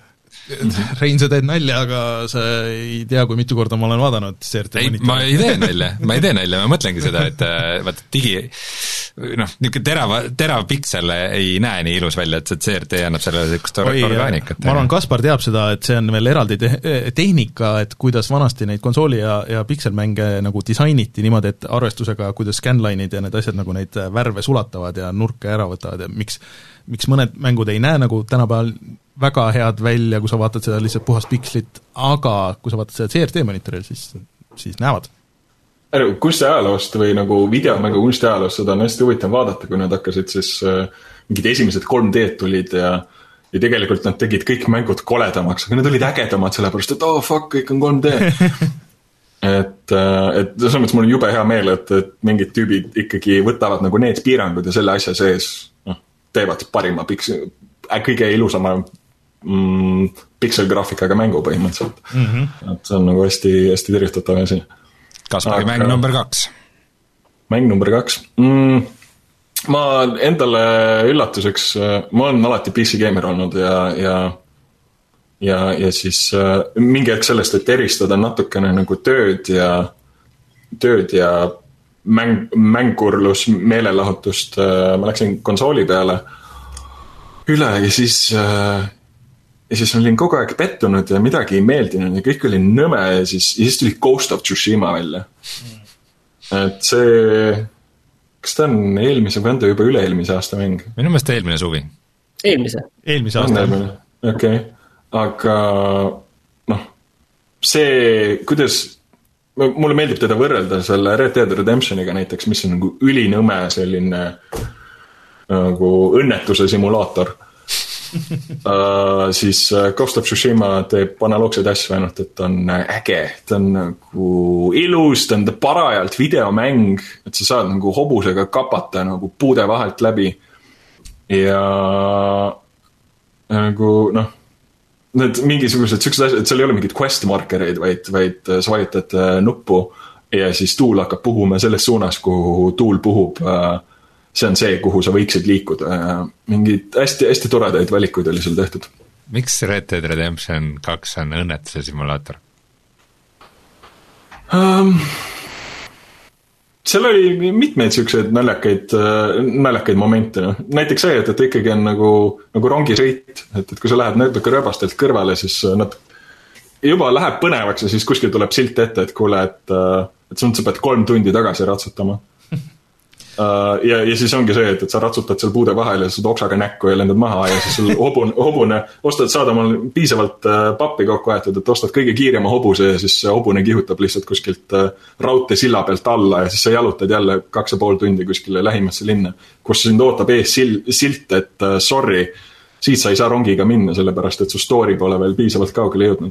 Rein, sa teed nalja, aga sa ei tea, kui mitu korda ma olen vaadanud C R T ei, ma ei tee nalja, ma ei tee nalja, ma mõtlengi seda, et vaata digi noh, niisugune terava, terav piksel ei näe nii ilus välja, et see C R T annab sellele sellist orgaanikat. Ma arvan, Kaspar teab seda, et see on veel eraldi te- tehnika, et kuidas vanasti neid konsooli ja, ja pikselmänge nagu disainiti niimoodi, et arvestusega, kuidas scanline'id ja need asjad nagu neid värve sulatavad ja nurke ära võtavad ja miks, miks mõned mängud ei näe nagu tänapäeval väga head välja, kui sa vaatad seda lihtsalt puhast pikslit, aga kui sa vaatad seda C R T monitoril, siis, siis näevad. Kunstiajaloost või nagu videomängu kunstiajaloost, seda on hästi huvitav vaadata, kui nad hakkasid siis äh, mingid esimesed kolm D tulid ja, ja tegelikult nad tegid kõik mängud koledamaks, aga need olid ägedamad sellepärast, et oh fuck, kõik on kolm D. et, et selles mõttes mul on jube hea meel, et, et mingid tüübid ikkagi võtavad nagu need piirangud ja selle asja sees noh, teevad parima piks, kõige ilusama mm, pikselgraafikaga mängu põhimõtteliselt. Mm-hmm. Et see on nagu hästi, hästi tervitatav asi. Kaspari aga, mäng number kaks. Mäng number kaks. Mm, ma endale üllatuseks, ma olen alati P C gamer olnud ja, ja, ja, ja siis mingi hetk sellest, et eristada natukene nagu tööd ja, tööd ja mäng, mängurlus, meelelahutust, ma läksin konsooli peale üle ja siis, ja siis olin kogu aeg pettunud ja midagi ei meeldinud ja kõik oli nõme ja siis, ja siis tuli Ghost of Tsushima välja. Et see, kas ta on eelmise või on ta juba üle-eelmise aasta mäng? Minu meelest eelmine suvi. Eelmise. Eelmise aasta. Okei, okay. Aga noh, see, kuidas, mulle meeldib teda võrrelda selle Red Dead Redemptioniga näiteks, mis on nagu ülinõme selline nagu õnnetuse simulaator. uh, siis Ghost of Tsushima teeb analoogseid asju ainult, et ta on äge, ta on nagu ilus, ta on parajalt videomäng, et sa saad nagu hobusega kapata nagu puude vahelt läbi ja nagu noh, need mingisugused sellised asjad, et seal ei ole mingid quest markereid, vaid, vaid sa vajutad nuppu ja siis tuul hakkab puhuma selles suunas, kuhu tuul puhub. See on see, kuhu sa võiksid liikuda. Mingid hästi, hästi toredaid valikuid oli seal tehtud. Miks Red Dead Redemption kaks on õnnetuse simulaator? Um, seal oli mitmeid selliseid naljakaid, naljakaid momente. No. Näiteks see, et, et ikkagi on nagu, nagu rongisõit, et, et kui sa lähed natuke rööbastelt kõrvale, siis nad juba läheb põnevaks ja siis kuskil tuleb silt ette, et kuule, et, et sa pead kolm tundi tagasi ratsutama. Uh, ja, ja siis ongi see, et, et sa ratsutad seal puude vahel ja sa oksaga näkku ja lendad maha ja siis sul hobune, hobune ostad, saad omal piisavalt uh, pappi kokku aetud, et ostad kõige kiirema hobuse ja siis hobune kihutab lihtsalt kuskilt uh, raudtee silla pealt alla ja siis sa jalutad jälle kaks ja pool tundi kuskile lähimasse linna, kus sind ootab ees sil, silt, et uh, sorry, siit sa ei saa rongiga minna, sellepärast et su story pole veel piisavalt kaugele jõudnud.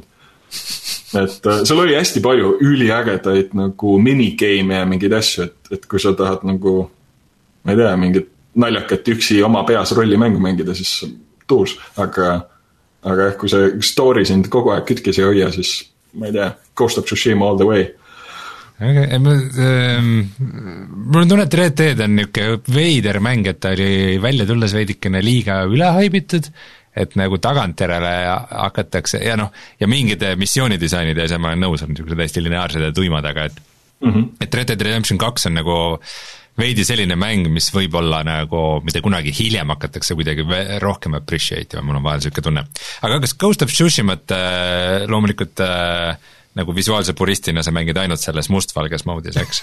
Et uh, seal oli hästi palju üliägedaid nagu minigame ja mingeid asju, et, et kui sa tahad nagu ma ei tea, mingit naljakat üksi oma peas rolli mängu mängida, siis tuus, aga, aga kui see story sind kogu aeg kütkis ei hoia, siis ma ei tea, Ghost of Tsushima all the way. Okay, ma, ähm, mul on tunne, et Red Dead on niisugune veider mäng, et ta oli välja tulles veidikene liiga ülehaibitud, et nagu tagantjärele hakatakse ja noh, ja mingid missioonidisainid ja see ma olen nõus, on niisugused hästi lineaarsed ja tuimad, aga et, mm-hmm. et Red Dead Redemption kaks on nagu veidi selline mäng, mis võib olla nagu, mida kunagi hiljem hakatakse kuidagi rohkem appreciate, mul on vahel selline tunne. Aga kas Ghost of Tsushimat äh, loomulikult äh, nagu visuaalse puristina sa mängid ainult selles mustvalges moodis, eks?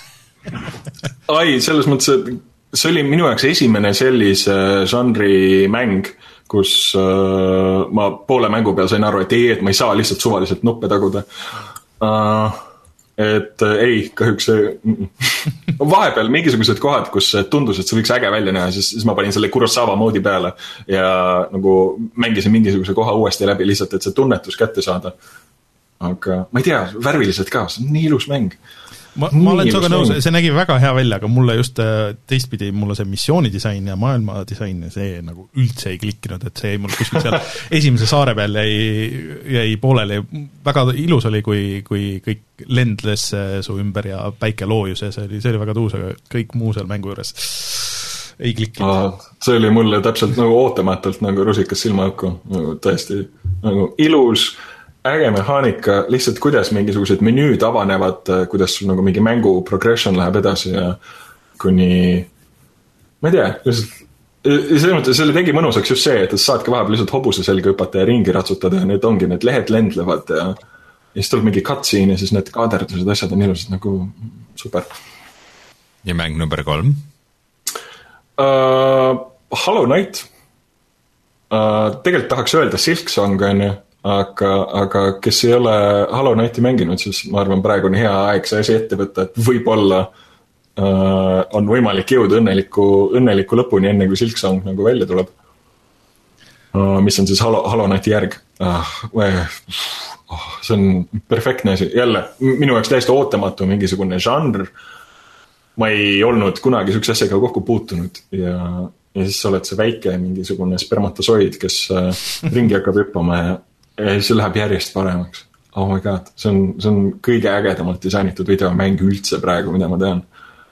Ai, selles mõttes, et see oli minu jaoks esimene sellise žanri mäng, kus äh, ma poole mängu peal sain aru, et ei, et ma ei saa lihtsalt suvaliselt nuppe taguda. Uh, et äh, ei, kahjuks see vahepeal mingisugused kohad, kus tundus, et see võiks äge välja näha, siis, siis ma panin selle Kurosawa moodi peale ja nagu mängisin mingisuguse koha uuesti läbi lihtsalt, et see tunnetus kätte saada. Aga ma ei tea, värviliselt ka, see on nii ilus mäng. Ma, ma olen soga nõus, see nägi väga hea välja, aga mulle just teistpidi, mulle see missioonidisain ja maailmadisain, see nagu üldse ei klikkinud, et see mul kuskil seal esimese saare peal jäi, jäi pooleli. Väga ilus oli, kui, kui kõik lendles su ümber ja päike loojus ja see oli, see oli väga tuus, aga kõik muu seal mängu juures ei klikkinud. See oli mulle täpselt nagu ootamatult nagu rusikas silmaauku, nagu tõesti nagu ilus, äge mehaanika, lihtsalt kuidas mingisugused menüüd avanevad, kuidas sul nagu mingi mängu progression läheb edasi ja kuni, ma ei tea, lihtsalt selles mõttes selle tegi mõnusaks just see, et saadki vahepeal lihtsalt hobuse selga hüpata ja ringi ratsutada ja need ongi, need lehed lendlevad ja, ja siis tuleb mingi cutscene ja siis need kaaderdused, asjad on ilusad nagu super. Ja mäng number kolm? Uh, Hollow Knight. Uh, tegelikult tahaks öelda Silksong, on ju, aga, aga kes ei ole Hollow Knighti mänginud, siis ma arvan, praegu on hea aeg see asi ette võtta, et võib-olla Uh, on võimalik jõuda õnneliku, õnneliku lõpuni enne kui Silksong nagu välja tuleb uh, mis on siis Hollow, Hollow Knighti järg uh, uh, see on perfektne asi, jälle minu jaoks täiesti ootamatu mingisugune žanr, ma ei olnud kunagi sükse asjaga kokku puutunud ja, ja siis sa oled see väike mingisugune spermatosoid, kes uh, ringi hakkab hüppama ja, ja siis see läheb järjest paremaks, oh my god, see on, see on kõige ägedamalt disainitud videomäng üldse praegu, mida ma tean.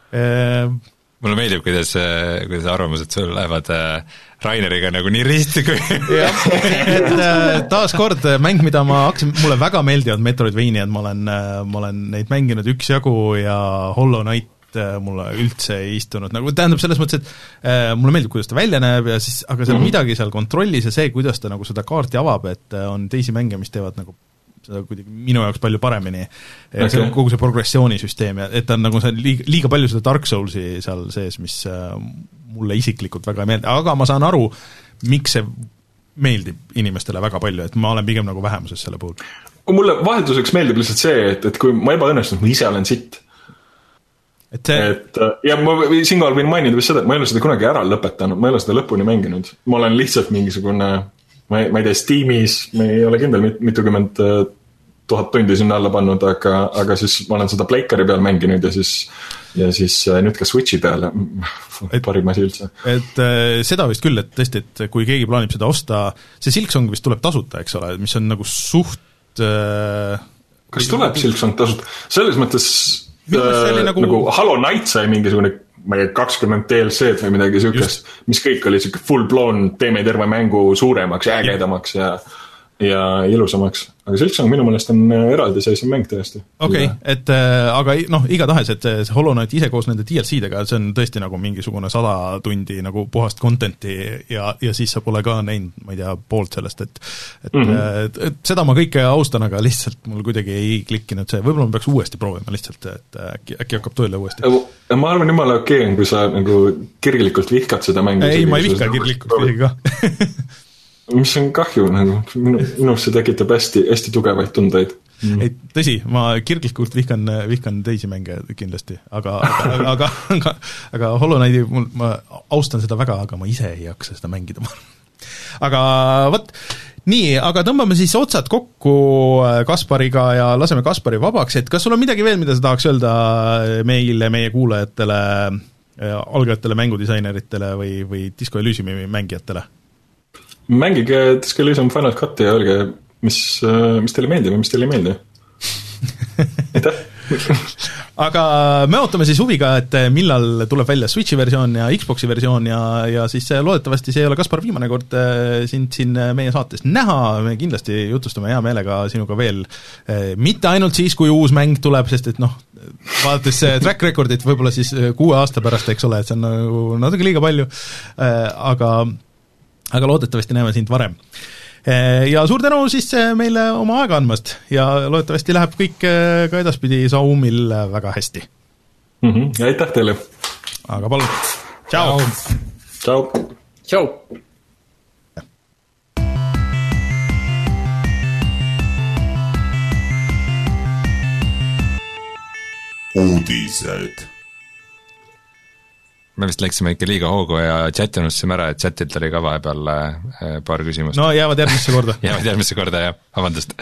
Mulle meeldib, kuidas, kuidas arvamused sul lähevad Raineriga nagu nii risti kui jah, et taas kord mäng, mida ma hakkasin, mulle väga meeldivad Metroidvaniad, ma olen, ma olen neid mänginud üksjagu ja Hollow Knight mulle üldse ei istunud, nagu tähendab selles mõttes, et mulle meeldib, kuidas ta välja näeb ja siis, aga seal midagi seal kontrollis ja see, kuidas ta nagu seda kaarti avab, et on teisi mänge, mis teevad nagu seda kuidagi minu jaoks palju paremini okay. See on kogu see progressioonisüsteem ja et ta on nagu see liiga, liiga palju seda Dark Soulsi seal sees, mis mulle isiklikult väga ei meeldi, aga ma saan aru, miks see meeldib inimestele väga palju, et ma olen pigem nagu vähemuses selle puhul. Mulle vahelduseks meeldib lihtsalt see, et, et kui ma ebaõnnestunud, ma ise olen sitt. Et, see... et ja ma siinkohal võin mainida vist seda, et ma ei ole seda kunagi ära lõpetanud, ma ei ole seda lõpuni mänginud, ma olen lihtsalt mingisugune ma ei, ma ei tea, Steamis, ma ei ole kindel mit, mitukümmend tuhat tundi sinna alla pannud, aga, aga siis ma olen seda Pleikari peal mänginud ja siis, ja siis nüüd ka Switchi peale, parim asi üldse. Et seda vist küll, et tõesti, et kui keegi plaanib seda osta, see Silksong vist tuleb tasuta, eks ole, mis on nagu suht kas tuleb Silksong tasuta? Selles mõttes äh, nagu... nagu Hollow Knight sai mingisugune ma ei kakskümmend D L C-d või midagi sükest, mis kõik oli siuke full blown, teeme terve mängu suuremaks ja ägedamaks ja, ja ilusamaks. Aga Silksong minu meelest on eraldi seisev mäng tõesti. Okei, okay, et äh, aga noh, igatahes, et see Hollow Knight ise koos nende D L C-dega, see on tõesti nagu mingisugune sada tundi nagu puhast contenti ja, ja siis sa pole ka näinud, ma ei tea, poolt sellest, et et, mm -hmm. et, et seda ma kõike austan, aga lihtsalt mul kuidagi ei klikkinud see, võib-olla ma peaks uuesti proovima lihtsalt, et äkki, äkki hakkab tööle uuesti. Ma arvan, jumala okei on, kui sa nagu kirglikult vihkad seda mängu. Ei, ma ei vihka kirglikult isegi ka mis on kahju, nagu minu, minus see tekitab hästi, hästi tugevaid tundeid. Mm. Ei, tõsi, ma kirglikult vihkan, vihkan teisi mänge kindlasti, aga, aga, aga, aga, aga Hollow Knighti, ma austan seda väga, aga ma ise ei jaksa seda mängida. Aga võt, nii, aga tõmbame siis otsad kokku Kaspariga ja laseme Kaspari vabaks, et kas sul on midagi veel, mida sa tahaks öelda meile, meie kuulajatele, algajatele, mängudisaineritele või, või Disco Elysiumi mängijatele? Mängige Disco Elysium Final Cuti ja öelge, mis, mis teile meeldib ja mis teile ei meeldi. Aitäh! Aga me ootame siis huviga, et millal tuleb välja Switchi versioon ja Xboxi versioon ja, ja siis loodetavasti see ei ole Kaspar viimane kord sind siin meie saates näha, me kindlasti jutustame hea meelega sinuga veel, mitte ainult siis, kui uus mäng tuleb, sest et noh, vaadates track recordit võib-olla siis kuue aasta pärast, eks ole, et see on nagu natuke liiga palju, aga aga loodetavasti näeme sind varem. Ja suur tänu siis meile oma aega andmast ja loodetavasti läheb kõik ka edaspidi Saumil väga hästi. Mm-hmm. Ja aitäh teile! Aga palun! Ciao! Ciao! Ciao! Uudised. Me vist läksime ikka liiga hoogu ja chat unustasime ära, et chatilt oli ka vahepeal paar küsimust. No jäävad järgmisse korda. jäävad järgmisse korda, jah, vabandust.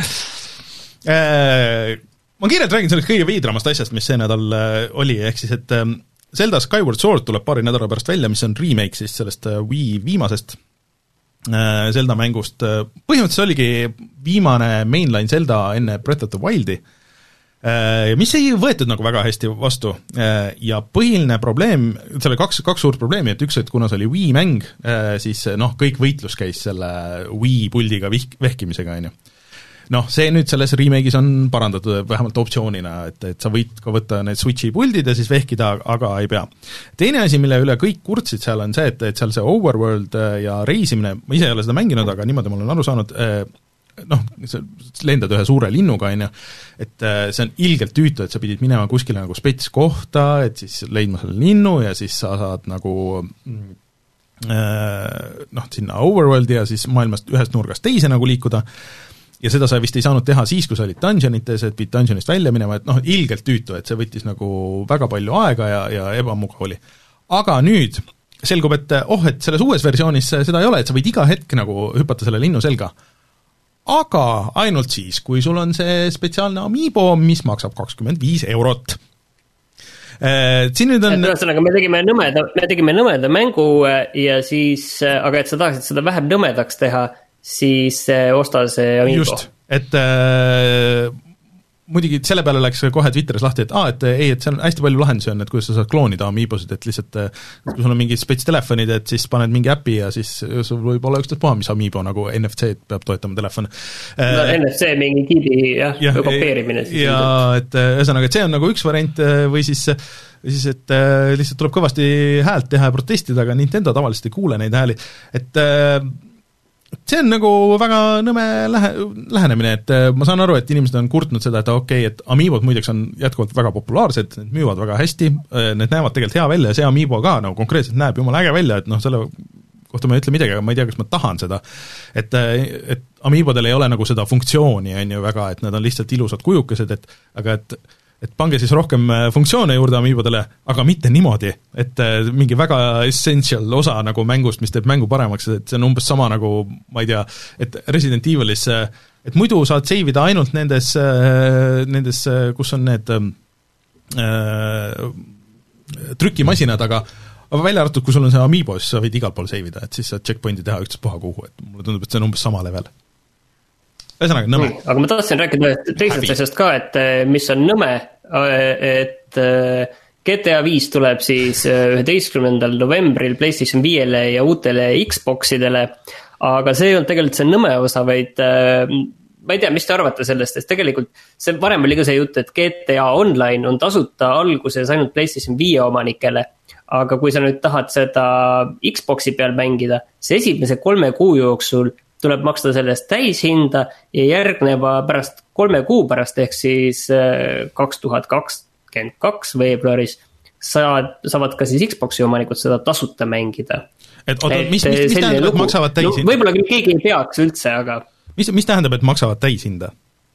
Ma kiirelt räägin sellest kõige veidramast asjast, mis see nädal oli, ehk siis, et Zelda Skyward Sword tuleb paari nädala pärast välja, mis on remake siis sellest Wii viimasest Zelda mängust. Põhimõtteliselt oligi viimane mainline Zelda enne Breath of the Wildi mis ei võetud nagu väga hästi vastu ja põhiline probleem, seal oli kaks, kaks suurt probleemi, et üks, et kuna see oli Wii mäng, siis noh, kõik võitlus käis selle Wii puldiga vih-, vehkimisega, on ju. Noh, see nüüd selles remake'is on parandatud vähemalt optsioonina, et, et sa võid ka võtta need Switchi puldid ja siis vehkida, aga ei pea. Teine asi, mille üle kõik kurtsid seal on see, et, et seal see overworld ja reisimine, ma ise ei ole seda mänginud, aga niimoodi ma olen aru saanud, noh, sa lendad ühe suure linnuga, on ju, et see on ilgelt tüütu, et sa pidid minema kuskile nagu spets kohta, et siis leidma selle linnu ja siis sa saad nagu noh, sinna overworldi ja siis maailmast ühest nurgast teise nagu liikuda ja seda sa vist ei saanud teha siis, kui sa olid dungeonites, et pidid dungeonist välja minema, et noh, ilgelt tüütu, et see võttis nagu väga palju aega ja, ja ebamugav oli. Aga nüüd selgub, et oh, et selles uues versioonis seda ei ole, et sa võid iga hetk nagu hüpata selle linnu selga, aga ainult siis, kui sul on see spetsiaalne Amiibo, mis maksab kakskümmend viis eurot. Siin nüüd on... Ühesõnaga, me tegime nõmeda, me tegime nõmeda mängu ja siis, aga et sa tahaksid seda vähem nõmedaks teha, siis osta see Amiibo. Just, et äh, muidugi selle peale läks kohe Twitteris lahti, et aa, et ei, et seal on hästi palju lahendusi on, et kuidas sa saad kloonida Amiibosid, et lihtsalt kui sul on mingid spets telefonid, et siis paned mingi äpi ja siis sul võib olla üksteist puha, mis Amiibo nagu N F C-d peab toetama telefon. No, N F C mingi kiibi jah, ja, või kopeerimine. Ja et ühesõnaga, et see on nagu üks variant või siis, või siis et lihtsalt tuleb kõvasti häält teha ja protestida, aga Nintendo tavaliselt ei kuule neid hääli, et see on nagu väga nõme lähe, lähenemine, et ma saan aru, et inimesed on kurtnud seda, et okei, okay, et Amiibod muideks on jätkuvalt väga populaarsed, need müüvad väga hästi, need näevad tegelikult hea välja ja see Amiibo ka nagu konkreetselt näeb jumala äge välja, et noh, selle kohta ma ei ütle midagi, aga ma ei tea, kas ma tahan seda. Et, et Amiibodel ei ole nagu seda funktsiooni, on ju väga, et nad on lihtsalt ilusad kujukesed, et aga et et pange siis rohkem funktsioone juurde Amiibodele, aga mitte niimoodi, et mingi väga essential osa nagu mängust, mis teeb mängu paremaks, et see on umbes sama nagu, ma ei tea, et Resident Evilis, et muidu saad seivida ainult nendes, nendes, kus on need äh, trükimasinad, aga aga välja arvatud, kui sul on see Amiibo, siis sa võid igal pool seivida, et siis saad checkpointi teha üksteist puha kuhu, et mulle tundub, et see on umbes sama level. Ühesõnaga, nõme. Aga ma tahtsin rääkida teisest asjast ka, et mis on nõme, et G T A viis tuleb siis üheteistkümnendal novembril PlayStation viiele ja uutele Xboxidele, aga see ei olnud tegelikult see nõme osa, vaid ma ei tea, mis te arvate sellest, et tegelikult see varem oli ka see jutt, et G T A Online on tasuta alguses ainult PlayStation viie omanikele, aga kui sa nüüd tahad seda Xboxi peal mängida, see esimese kolme kuu jooksul tuleb maksta sellest täishinda ja järgneva pärast kolme kuu pärast ehk siis kaks tuhat kakskümmend kaks veebruaris saad, saavad ka siis Xboxi omanikud seda tasuta mängida. Et, oota, et mis, mis, mis tähendab, lugu, et maksavad täishinda? No, võib-olla keegi ei peaks üldse, aga mis, mis tähendab, et maksavad täishinda?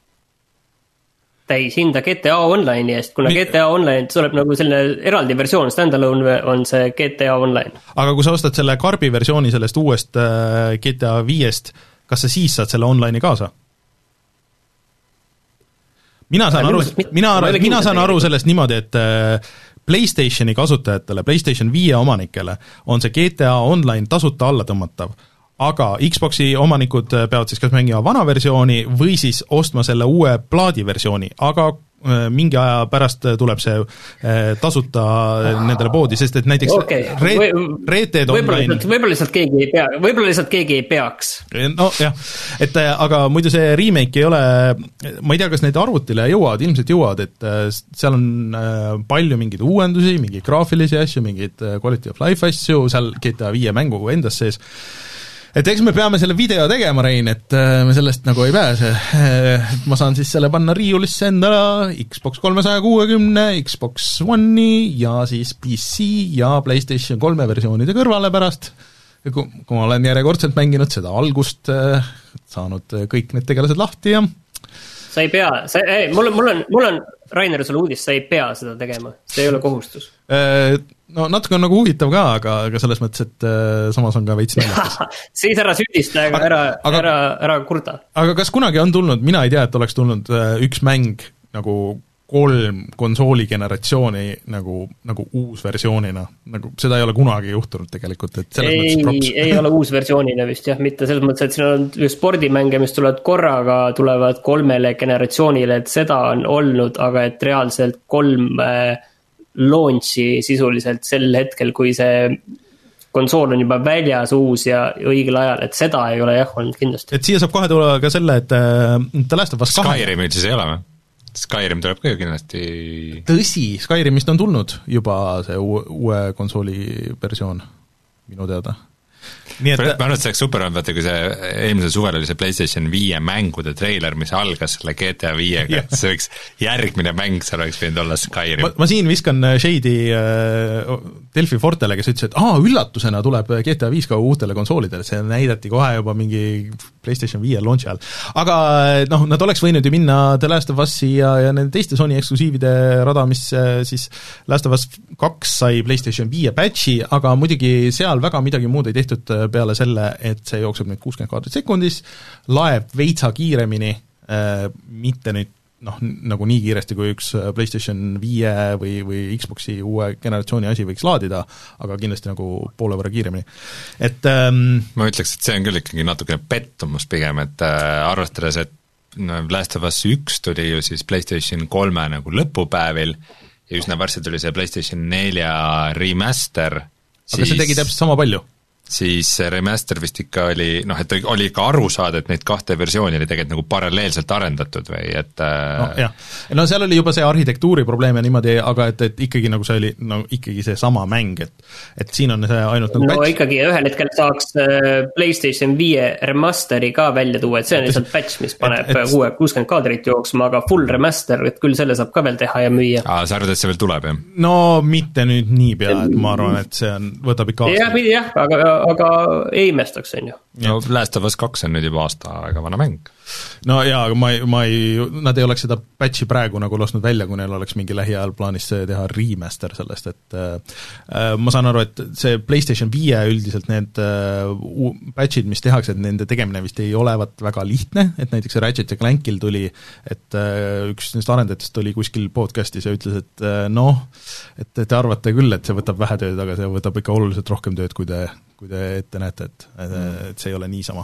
Täishinda G T A Online'i eest, kuna Mi... G T A Online tuleb nagu selline eraldi versioon, standalone on see G T A Online. Aga kui sa ostad selle karbi versiooni sellest uuest G T A viiest, kas sa siis saad selle online'i kaasa? Mina saan aru, mina, mina saan aru sellest niimoodi, et PlayStationi kasutajatele, PlayStation viie omanikele on see G T A Online tasuta alla tõmmatav, aga Xboxi omanikud peavad siis kas mängima vana versiooni või siis ostma selle uue plaadi versiooni, aga mingi aja pärast tuleb see tasuta nendele poodi, sest et näiteks okay. Red Dead Online võib-olla lihtsalt keegi ei pea, võib-olla lihtsalt keegi ei peaks. No jah, et aga muidu see remake ei ole, ma ei tea, kas need arvutile jõuavad, ilmselt jõuavad, et seal on palju mingeid uuendusi, mingeid graafilisi asju, mingeid quality of life asju, seal G T A viie mängu endas sees. Et eks me peame selle video tegema, Rein, et me sellest nagu ei pääse. Ma saan siis selle panna riiulisse endale Xbox kolmesaja kuuekümne, Xbox One'i ja siis P C ja PlayStation kolme versioonide kõrvale pärast. Kui, kui ma olen järjekordselt mänginud seda algust, saanud kõik need tegelased lahti ja sa ei pea, sa, ei, mul, mul on, mul on Rainer sulle uudis, sa ei pea seda tegema, see ei ole kohustus. No natuke on nagu huvitav ka, aga, aga selles mõttes, et samas on ka veits naljakas. Siis ära süüdista, aga ära, aga, ära, ära kurda. Aga kas kunagi on tulnud, mina ei tea, et oleks tulnud üks mäng nagu kolm konsooli generatsiooni nagu, nagu uus versioonina, nagu seda ei ole kunagi juhtunud tegelikult, et selles ei, mõttes props. ei ole uus versioonina vist jah, mitte selles mõttes, et siin on spordimänge, mis tulevad korraga, tulevad kolmele generatsioonile, et seda on olnud, aga et reaalselt kolm äh, launchi sisuliselt sel hetkel, kui see konsool on juba väljas uus ja õigel ajal, et seda ei ole jah olnud kindlasti. Et siia saab kohe tulla ka selle, et ta läheb vast kahe. Skyrimil siis ei ole või? Skyrim tuleb ka ju kindlasti. Tõsi, Skyrimist on tulnud juba see uue, uue konsooli versioon minu teada. Nii et... ma arvan, et see oleks super olnud, vaata kui see eelmisel suvel oli see PlayStation viie mängude treiler, mis algas selle G T A viiega, et see võiks järgmine mäng, seal oleks võinud olla Skyrim. Ma, ma siin viskan Shade'i äh, Delfi Fortele, kes ütles, et aa, üllatusena tuleb G T A viis ka uutele konsoolidele, see näidati kohe juba mingi PlayStation viie launchi all. Aga noh, nad oleks võinud ju minna The Last of Us'i ja, ja nende teiste Sony eksklusiivide rada, mis siis Last of Us kaks sai PlayStation viie patchi, aga muidugi seal väga midagi muud ei tehtud peale selle, et see jookseb nüüd kuuskümmend kaadrit sekundis, laeb veitsa kiiremini, äh, mitte nüüd noh, nagu nii kiiresti, kui üks PlayStation viie või, või Xboxi uue generatsiooni asi võiks laadida, aga kindlasti nagu poole võrra kiiremini. Et ähm, ma ütleks, et see on küll ikkagi natukene pettumus pigem, et äh, arvestades, et no, Last of Us üks tuli ju siis PlayStation kolme nagu lõpupäevil ja üsna varsti tuli see PlayStation nelja remaster. Aga siis... see tegi täpselt sama palju? Siis remaster vist ikka oli, noh, et oli ikka aru saada, et neid kahte versiooni oli tegelikult nagu paralleelselt arendatud või et no jah, no seal oli juba see arhitektuuri probleem ja niimoodi, aga et, et ikkagi nagu see oli no ikkagi see sama mäng, et, et siin on see ainult nagu no patch. Ikkagi ühel hetkel saaks PlayStation viie remasteri ka välja tuua, et see on lihtsalt patch, mis paneb et, et... kuuskümmend kaadrit jooksma, aga full remaster, et küll selle saab ka veel teha ja müüa. Aa, sa arvad, et see veel tuleb, jah? No mitte nüüd niipea, et ma arvan, et see on, võtab ikka aasta. jah, jah, aga aga ei imestaks, on ju. No Last of Us kaks on nüüd juba aasta aega vana mäng. No jaa, aga ma ei, ma ei, nad ei oleks seda patchi praegu nagu lasknud välja, kui neil oleks mingi lähiajal plaanis teha remaster sellest, et äh, ma saan aru, et see PlayStation viie üldiselt need äh, patchid, mis tehakse, et nende tegemine vist ei olevat väga lihtne, et näiteks Ratchet ja Clankil tuli, et äh, üks neist arendajatest oli kuskil podcastis ja ütles, et äh, noh, et te arvate küll, et see võtab vähe tööd, aga see võtab ikka oluliselt rohkem tööd, kui te, kui te ette näete, et, et see ei ole niisama.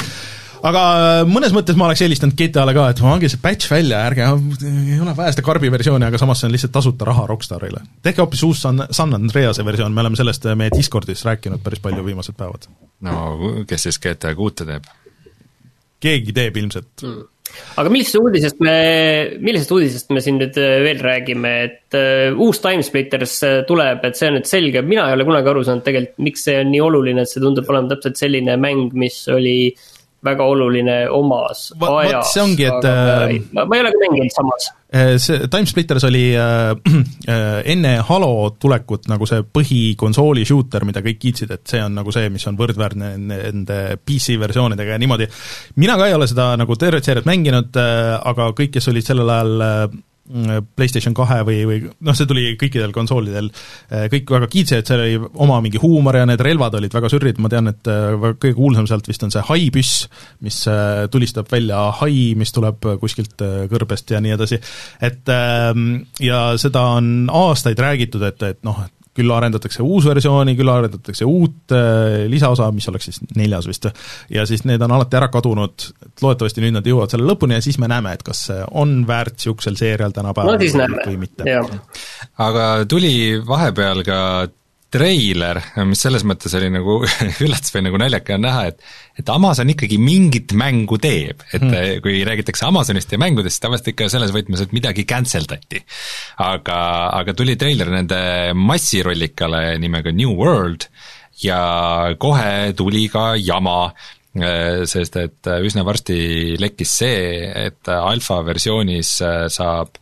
Aga mõnes mõttes ma oleks eelistanud G T A-le ka, et ma hangi see patch välja, ärge, ei ole vaja seda karbi versiooni, aga samas see on lihtsalt tasuta raha Rockstarile. Tehke hoopis uus San, San Andrease versioon, me oleme sellest meie Discordis rääkinud päris palju viimased päevad. No, kes siis G T A kuute teeb? Keegi teeb ilmselt. Mm. Aga millisest uudisest me, millisest uudisest me siin nüüd veel räägime, et uh, uus Timesplitters tuleb, et see on nüüd selge, mina ei ole kunagi aru saanud tegelikult, miks see on nii oluline, et see tundub olema täpselt selline mäng, mis oli väga oluline omas va, ajas. See ongi, et äh, ma, ma ei ole ka mänginud samas. See Timesplitters oli äh, enne Halo tulekut nagu see põhikonsooli shooter, mida kõik kiitsid, et see on nagu see, mis on võrdväärne nende P C versioonidega ja niimoodi. Mina ka ei ole seda nagu tervet seeriat mänginud, aga kõik, kes olid sellel ajal PlayStation kahe või, või noh, see tuli kõikidel konsoolidel, kõik väga kiitsid, et see oli oma mingi huumor ja need relvad olid väga sürrid, ma tean, et kõige kuulsam sealt vist on see haipüss, mis tulistab välja hai, mis tuleb kuskilt kõrbest ja nii edasi, et ja seda on aastaid räägitud, et, et noh, küll arendatakse uus versiooni, küll arendatakse uut äh, lisaosa, mis oleks siis neljas vist, ja siis need on alati ära kadunud, et loodetavasti nüüd nad jõuavad selle lõpuni ja siis me näeme, et kas on väärt siuksel seerial tänapäeval no, või, või mitte. Aga tuli vahepeal ka treiler, mis selles mõttes oli nagu üllatus või nagu naljaka näha, et et Amazon ikkagi mingit mängu teeb, et hmm. kui räägitakse Amazonist ja mängudest, siis tavaliselt ikka selles võtmes, et midagi canceldati. Aga, aga tuli treiler nende massirollikale nimega New World ja kohe tuli ka jama, sest et üsna varsti lekkis see, et alfa versioonis saab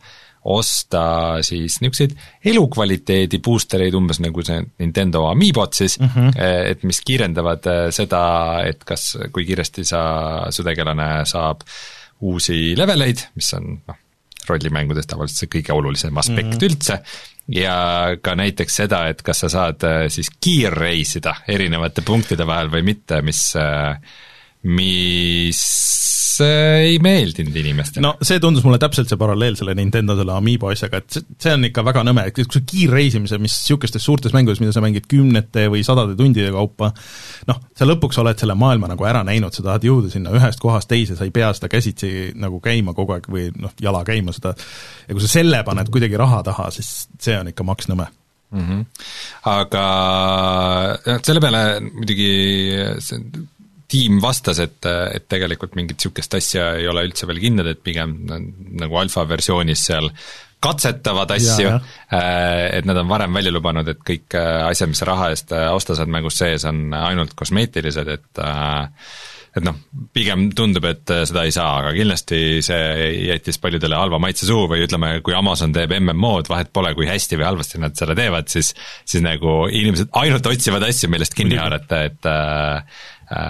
osta siis niisuguseid elukvaliteedi boostereid, umbes nagu see Nintendo Amiibot siis mm, -hmm. et mis kiirendavad seda, et kas, kui kiiresti sa, su tegelane saab uusi leveleid, mis on noh, rollimängudes tavaliselt see kõige olulisem aspekt mm -hmm. üldse, ja ka näiteks seda, et kas sa saad siis kiirreisida erinevate punktide vahel või mitte, mis, mis ei meeldinud inimestele. no see tundus mulle täpselt see paralleel selle Nintendo selle Amiibo asjaga, et see, see on ikka väga nõme, et kui see kiirreisimise, mis niisugustes suurtes mängudes, mida sa mängid kümnete või sadade tundide kaupa, noh, sa lõpuks oled selle maailma nagu ära näinud, sa tahad jõuda sinna ühest kohast teise, sa ei pea seda käsitsi nagu käima kogu aeg või noh, jala käima seda, ja kui sa selle paned kuidagi raha taha, siis see on ikka maks nõme. Mm-hmm. Aga selle peale muidugi see tiim vastas, et, et tegelikult mingit niisugust asja ei ole üldse veel kindlad, et pigem nagu alfa versioonis seal katsetavad asju, et nad on varem välja lubanud, et kõik asjad, mis raha eest osta saad mängus sees, on ainult kosmeetilised, et et noh, pigem tundub, et seda ei saa, aga kindlasti see jättis paljudele halva maitse suhu või ütleme, kui Amazon teeb M M O-d, vahet pole, kui hästi või halvasti nad selle teevad, siis, siis nagu inimesed ainult otsivad asju, millest kinni haarata, et äh,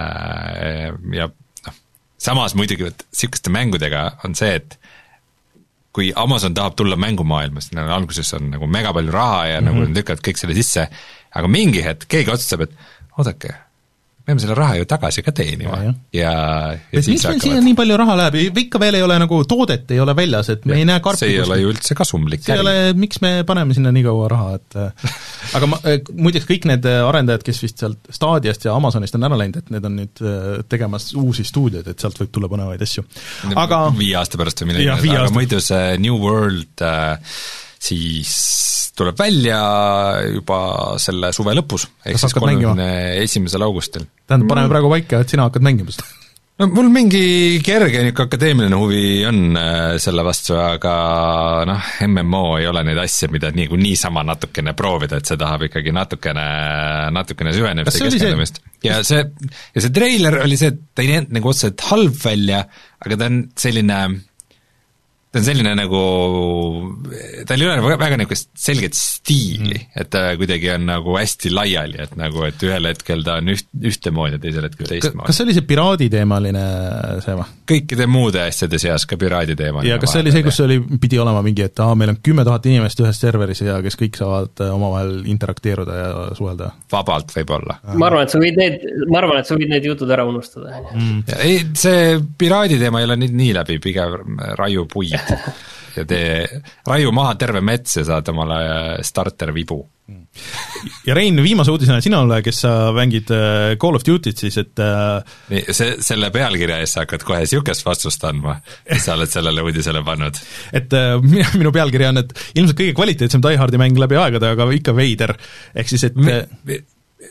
ja noh, samas muidugi niisuguste mängudega on see, et kui Amazon tahab tulla mängumaailmas, alguses on nagu mega palju raha ja mm-hmm. nagu nad lükkavad kõik selle sisse, aga mingi hetk keegi otsustab, et oodake, peame selle raha ju tagasi ka teenima ja, ja, ja et miks meil siia nii palju raha läheb, ikka veel ei ole nagu toodet ei ole väljas, et me ja, ei näe karpi see ei kuskil. Ole ju üldse kasumlik see ei ole, miks me paneme sinna nii kaua raha, et aga ma, muideks kõik need arendajad, kes vist sealt Stadiast ja Amazonist on ära läinud, et need on nüüd tegemas uusi stuudioid, et sealt võib tulla põnevaid asju. Aga viie aasta pärast või midagi, aga aasta. Muidu see New World siis tuleb välja juba selle suve lõpus, ehk siis kolmekümne esimesel augustil. Tähendab, paneme praegu paika, et sina hakkad mängima seda. No mul mingi kerge niisugune akadeemiline huvi on selle vastu, aga noh, M M O ei ole neid asju, mida nagu niisama natukene proovida, et see tahab ikkagi natukene, natukene süvenemist ja keskendumist. Ja see, ja see treiler oli see, et ta ei näinud nagu otseselt halb välja, aga ta on selline ta on selline nagu, tal ei ole väga niisugust selget stiili, et ta kuidagi on nagu hästi laiali, et nagu, et ühel hetkel ta on üht, ühtemoodi ja teisel hetkel teistmoodi. Kas see oli see piraaditeemaline see või? Kõikide muude asjade seas ka piraaditeemaline. Ja kas see oli see, kus oli, pidi olema mingi, et aa, meil on kümme tuhat inimest ühes serveris ja kes kõik saavad omavahel interakteeruda ja suhelda? Vabalt võib-olla. Ma arvan, et sa võid need, ma arvan, et sa võid need jutud ära unustada. Mm. Ja, ei, see piraaditeema ei ole nii, nii läbi, pigem raiu puid. Ja tee, raiu maha terve mets ja saad omale starter vibu. Ja Rein, viimase uudisena sinule, kes sa mängid Call of Duty't siis, et nii, see, selle pealkirja eest sa hakkad kohe niisugust vastust andma, sa oled sellele uudisele pannud. Et minu pealkirja on, et ilmselt kõige kvaliteetsem Die Hardi mäng läbi aegade, aga ikka veider. Ehk siis, et me, me,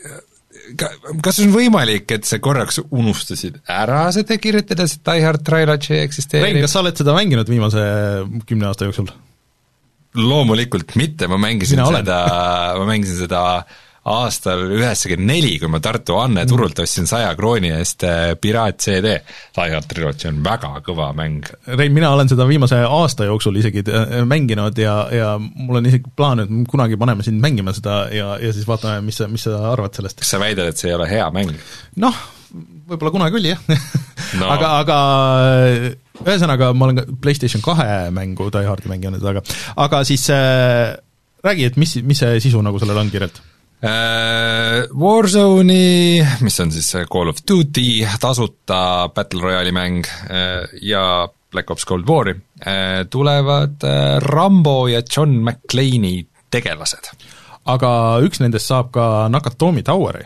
kas on võimalik, et sa korraks unustasid ära seda kirjutada, see Die Hard Trilogy eksisteerib? Rein, kas sa oled seda mänginud viimase kümne aasta jooksul? Loomulikult mitte, ma mängisin seda, ma mängisin seda aastal üheksakümmend neli, kui ma Tartu Anne turult ostsin saja krooni eest Piraat C D. Die Hard Trilogy on väga kõva mäng. Rein, mina olen seda viimase aasta jooksul isegi mänginud ja, ja mul on isegi plaan, et kunagi paneme sind mängima seda ja, ja siis vaatame, mis sa, mis sa arvad sellest. Kas sa väidad, et see ei ole hea mäng? Noh, võib-olla kunagi oli, jah. No. aga, aga ühesõnaga, ma olen ka PlayStation kahe mängu Die Hardi mänginud, aga, aga siis äh, räägi, et mis, mis see sisu nagu sellel on kirjalt? Warzone'i, mis on siis Call of Duty, tasuta Battle Royale'i mäng ja Black Ops Cold War'i, tulevad Rambo ja John McClane'i tegelased. Aga üks nendest saab ka Nakatomi Toweri,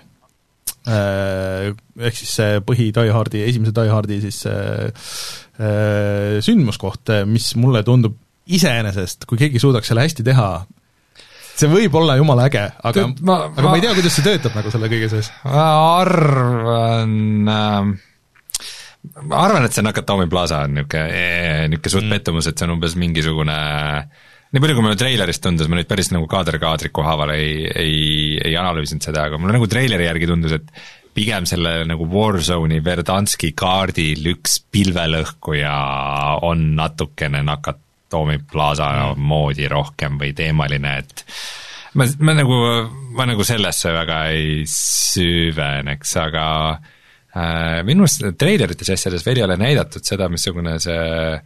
ehk siis see põhi Die Hardi, esimese Die Hardi siis sündmuskoht, mis mulle tundub iseenesest, kui keegi suudaks selle hästi teha, see võib olla jumala äge, aga, ma, aga ma, ma ei tea, kuidas see töötab nagu selle kõige sees. Ma arvan, ma arvan, et see Nakatomi Plaza on niisugune, niisugune suht pettumus, et see on umbes mingisugune, nii palju kui mulle treilerist tundus, ma nüüd päris nagu kaader-kaadriku haaval ei, ei, ei analüüsinud seda, aga mulle nagu treileri järgi tundus, et pigem selle nagu Warzone'i Verdanski kaardil üks pilvelõhkuja on natukene nakat-, Toomi Plaza mm. moodi rohkem või teemaline, et ma, ma nagu, ma nagu sellesse väga ei süveneks, aga äh, minu arust treilerites asjades veel ei ole näidatud seda, missugune see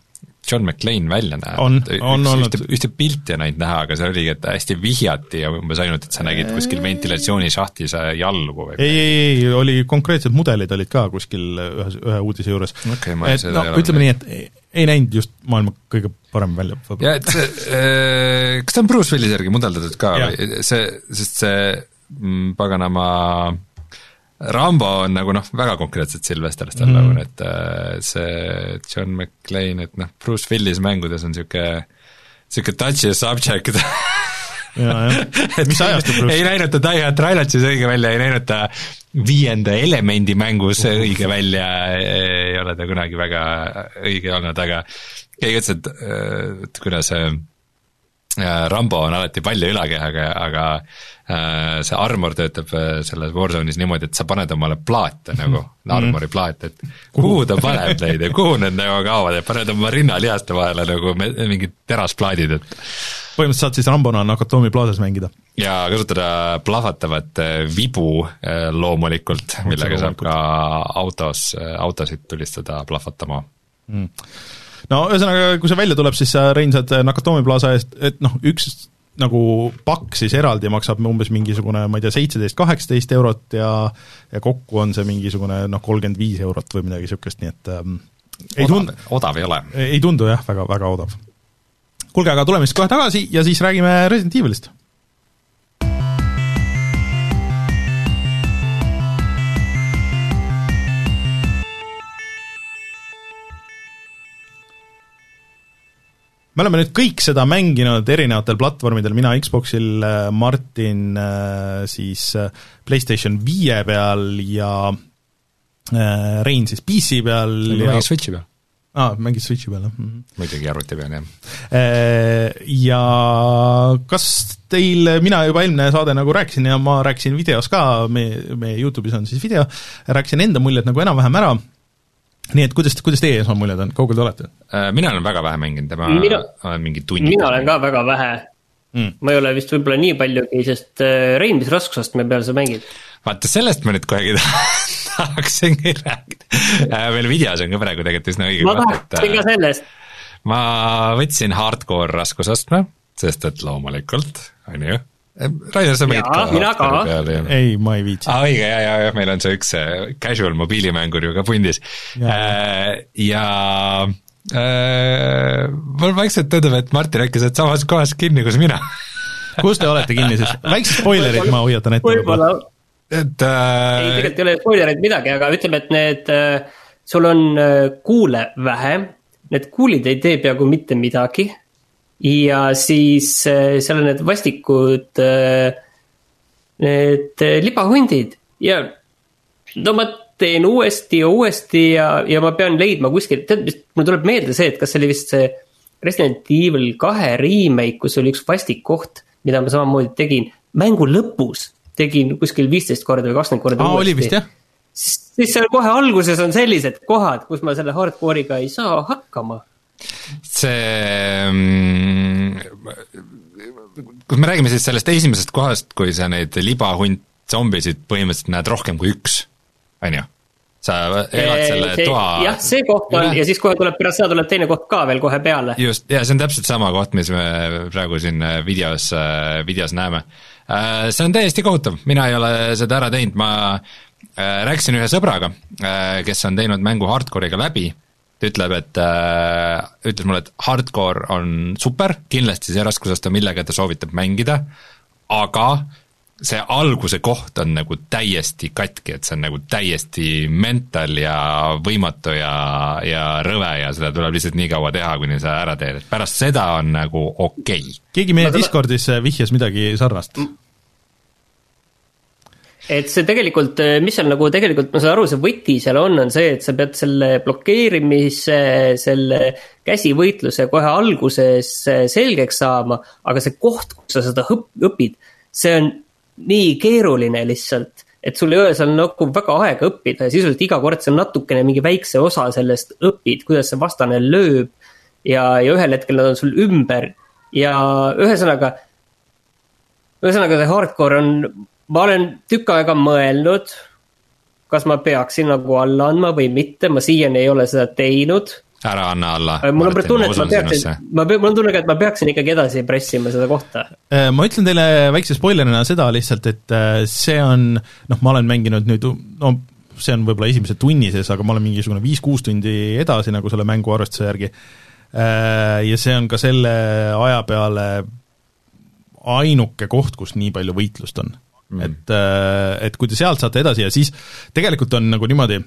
John McClane välja näeb. on, on üks, olnud. Ühte, ühte pilti on ainult näha, aga see oligi, et hästi vihjati ja umbes ainult, et sa nägid kuskil ventilatsioonishahtis jalgu või ei, ei, ei, oli konkreetsed mudelid olid ka kuskil ühe, ühe uudise juures. Okay, et no, ütleme nii, et ei, ei näinud just maailma kõige parem välja. Ja, et see, äh, kas ta on Bruce Willis järgi mudeldatud ka ja. Või see, sest see mm, paganama Rambo on nagu noh, väga konkreetselt Sylvester Stallone mm., et äh, see John McClane, et noh, Bruce Willis mängudes on niisugune niisugune touchy subject ja, ja. Mis ajast Bruce? Ei näinud ta Die Hard Trilogy's õige välja, ei näinud ta viienda elemendi mängus õige välja, ei ole ta kunagi väga õige olnud, aga keegi ütles, et, et kuidas see Rambo on alati palju ülakehaga, aga see armor töötab selles Warzone'is niimoodi, et sa paned omale plaate nagu, armori plaat, et kuhu ta paneb neid ja kuhu need nagu kaovad ja paned oma rinnalihaste vahele nagu mingid terasplaadid, et põhimõtteliselt saad siis Rambona Nakatomi plaasas mängida. Ja kasutada plahvatavat vibu loomulikult, millega saab ka autos, autosid tulistada plahvatama mm. No ühesõnaga, kui see välja tuleb, siis sa Rein saad Nakatomi plaasa eest, et noh, üks nagu pakk siis eraldi maksab umbes mingisugune, ma ei tea, seitseteist kaheksateist eurot ja, ja kokku on see mingisugune noh, kolmkümmend viis eurot või midagi niisugust, nii et ähm, ei odav, tund... odav ei ole. Ei tundu jah, väga, väga odav. Kuulge, aga tuleme siis kohe tagasi ja siis räägime Resident Evilist. Me oleme nüüd kõik seda mänginud erinevatel platvormidel, mina Xboxil, Martin siis PlayStation viie peal ja Rein siis P C peal. Ja mängis Switchi peal. Ah, mängis Switchi peal, jah. Muidugi arvuti peal, jah. Ja kas teil, mina juba eelmine saade nagu rääkisin ja ma rääkisin videos ka, meie, meie YouTube'is on siis video, rääkisin enda muljed nagu enam-vähem ära. Nii et kuidas, kuidas teie esma muljed on, kaugel te olete? Mina olen väga vähe mänginud, ma mina, olen mingi tunni. Mina olen ka väga vähe. Mm. Ma ei ole vist võib-olla nii paljugi, sest Rein, mis raskusast me peale sa mängid? Vaata, sellest ma nüüd kohegi tahaksingi rääkida. Meil videos on ka praegu tegelikult üsna õige. Ma tahaksin ka sellest. Ma võtsin hardcore raskusastme, sest et loomulikult, on ju. Rainer, sa mängid ka mina ka. Peale, ei, ma ei viitsi. Ah, õige, ja, ja, ja, meil on see üks casual mobiilimängur ju ka pundis. Ja, ja äh, mul vaikselt tundub, et Martin äkki saad samas kohas kinni, kus mina. Kus te olete kinni siis? Väiksed spoilerid ma hoiatan ette. Võib-olla. Et, äh... ei, tegelikult ei ole spoilerid midagi, aga ütleme, et need, sul on kuule vähe, need kuulid ei tee peaaegu mitte midagi. Ja siis seal on need vastikud need libahundid ja no ma teen uuesti ja uuesti ja, ja ma pean leidma kuskil, tead, mul tuleb meelde see, et kas see oli vist see Resident Evil kahe remake, kus oli üks vastik koht, mida ma samamoodi tegin mängu lõpus, tegin kuskil viisteist korda või kakskümmend korda Aa, uuesti. Oli vist, jah? Siis, siis seal kohe alguses on sellised kohad, kus ma selle hardcore'iga ei saa hakkama. See, kui me räägime siis sellest esimesest kohast, kui sa neid libahunt zombisid põhimõtteliselt näed rohkem kui üks, on ju? Sa elad selle see, toa... Jah, see koht on üle. Ja siis kohe tuleb pärast seda tuleb teine koht ka veel kohe peale. Just, ja see on täpselt sama koht, mis me praegu siin videos, videos näeme. See on täiesti kohutav, mina ei ole seda ära teinud, ma rääkisin ühe sõbraga, kes on teinud mängu hardcore'iga läbi. Ta ütleb, et äh, ütles mulle, et hardcore on super, kindlasti see raskusasta, millega ta soovitab mängida, aga see alguse koht on nagu täiesti katki, et see on nagu täiesti mental ja võimatu ja, ja rõve ja seda tuleb lihtsalt nii kaua teha, kuni sa ära teed, et pärast seda on nagu okei okay.. Keegi meie Discordis vihjas midagi sarnast? Et see tegelikult, mis seal nagu tegelikult, ma saan aru, see võti seal on, on see, et sa pead selle blokeerimise, selle käsivõitluse kohe alguses selgeks saama, aga see koht, kus sa seda õpid, see on nii keeruline lihtsalt, et sul ei ole seal nagu väga aega õppida ja sisuliselt iga kord see on natukene mingi väikse osa sellest õpid, kuidas see vastane lööb ja, ja ühel hetkel nad on sul ümber ja ühesõnaga, ühesõnaga see hardcore on... Ma olen tükk aega mõelnud, kas ma peaksin nagu alla andma või mitte, ma siiani ei ole seda teinud, ära anna alla. mul on tunne, et ma peaksin, ma, mul on tunne, et ma peaksin ikkagi edasi pressima seda kohta. Ma ütlen teile väikse spoilerina seda lihtsalt, et see on, noh, ma olen mänginud nüüd, no see on võib-olla esimese tunni sees, aga ma olen mingisugune viis-kuus tundi edasi nagu selle mängu arvestuse järgi. Ja see on ka selle aja peale ainuke koht, kus nii palju võitlust on. Mm. Et, et kui te sealt saate edasi ja siis tegelikult on nagu niimoodi,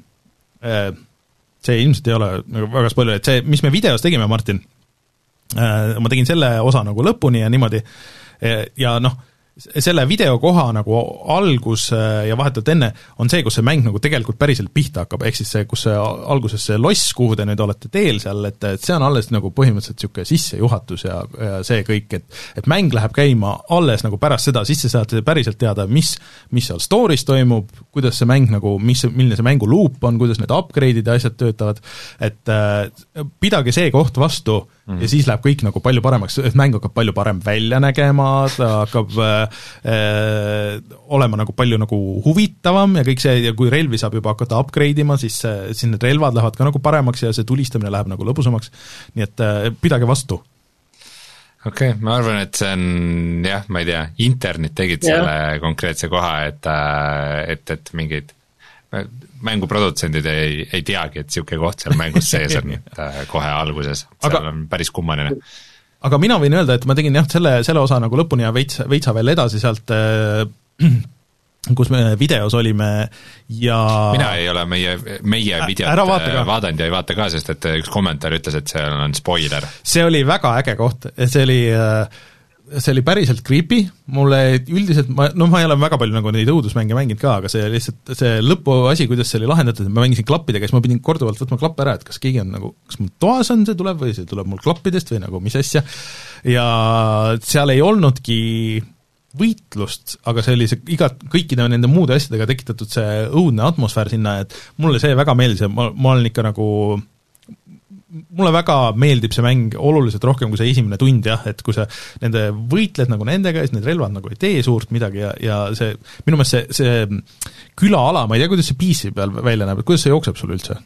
see ilmselt ei ole nagu väga spoiler, et see, mis me videos tegime, Martin, ma tegin selle osa nagu lõpuni ja niimoodi ja noh, selle videokoha nagu algus ja vahetult enne on see, kus see mäng nagu tegelikult päriselt pihta hakkab, ehk siis see, kus see alguses see loss, kuhu te nüüd olete teel seal, et, et see on alles nagu põhimõtteliselt niisugune sissejuhatus ja, ja see kõik, et, et mäng läheb käima alles nagu pärast seda, siis te saate päriselt teada, mis, mis seal story's toimub, kuidas see mäng nagu, mis, milline see mängu loop on, kuidas need upgrade'id ja asjad töötavad, et äh, pidage see koht vastu ja siis läheb kõik nagu palju paremaks, et mäng hakkab palju parem välja nägema, ta hakkab äh, olema nagu palju nagu huvitavam ja kõik see, ja kui relvi saab juba hakata upgrade ima, siis, siis need relvad lähevad ka nagu paremaks ja see tulistamine läheb nagu lõbusamaks, nii et äh, pidage vastu. Okei okay,, ma arvan, et see on jah, ma ei tea, internet tegid yeah. selle konkreetse koha, et, et, et mingeid mänguprodutsendid ei, ei teagi, et niisugune koht seal mängus sees on kohe alguses, seal aga, on päris kummaline. Aga mina võin öelda, et ma tegin jah, selle, selle osa nagu lõpuni ja veits, veitsa veel edasi sealt, kus me videos olime ja mina ei ole meie, meie videot vaadanud ja ei vaata ka, sest et üks kommentaar ütles, et see on spoiler. See oli väga äge koht, see oli see oli päriselt creepy, mulle üldiselt, ma, no ma ei ole väga palju nagu neid õudusmänge mänginud ka, aga see lihtsalt, see lõpuasi, kuidas see oli lahendatud, et ma mängisin klappidega, siis ma pidin korduvalt võtma klappe ära, et kas keegi on nagu, kas mul toas on see tuleb või see tuleb mul klappidest või nagu mis asja, ja seal ei olnudki võitlust, aga see oli see iga, kõikide nende muude asjadega tekitatud see õudne atmosfäär sinna, et mulle see väga meeldis ja ma, ma olen ikka nagu mulle väga meeldib see mäng oluliselt rohkem kui see esimene tund jah, et kui sa nende võitled nagu nendega ja siis need relvad nagu ei tee suurt midagi ja, ja see, minu meelest see, see külaala, ma ei tea, kuidas see P C peal välja näeb, kuidas see jookseb sul üldse?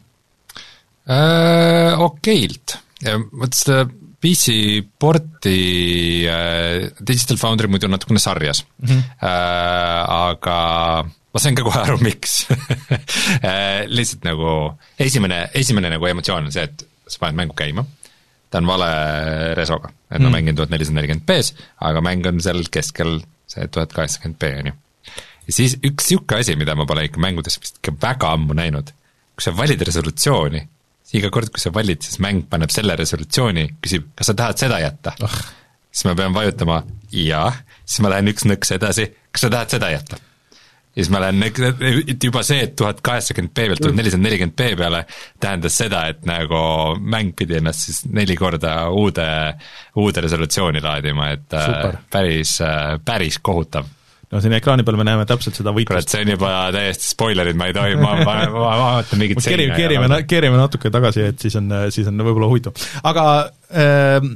Äh, okeilt. Võt seda P C porti äh, Digital Foundry muidu natukene sarjas, mm-hmm. äh, aga ma sain ka kohe aru, miks lihtsalt nagu esimene, esimene nagu emotsioon on see, et sa paned mängu käima, ta on vale resoga, et ma mm. mängin tuhat nelisada nelikümmend p-s, aga mäng on seal keskel see tuhat kaheksakümmend p on ju. Ja siis üks siuke asi, mida ma pole ikka mängudes vist ikka väga ammu näinud, kui sa valid resolutsiooni, iga kord, kui sa valid, siis mäng paneb selle resolutsiooni, küsib, kas sa tahad seda jätta? Oh. Siis ma pean vajutama ja, siis ma lähen üks nõks edasi, kas sa tahad seda jätta? Ja siis ma lähen, juba see, et tuhat kaheksakümmend p pealt tuhat nelisada nelikümmend p peale tähendas seda, et nagu mäng pidi ennast siis neli korda uude, uude resolutsiooni laadima, et Super. päris, päris kohutav. No siin ekraani peal me näeme täpselt seda võitlust. Kurat, see on juba täiesti spoilerid, ma ei tohi, ma, ma, ma vaatan mingit seina. Keerime, keerime natuke tagasi, et siis on, siis on võib-olla huvitav. Aga äh,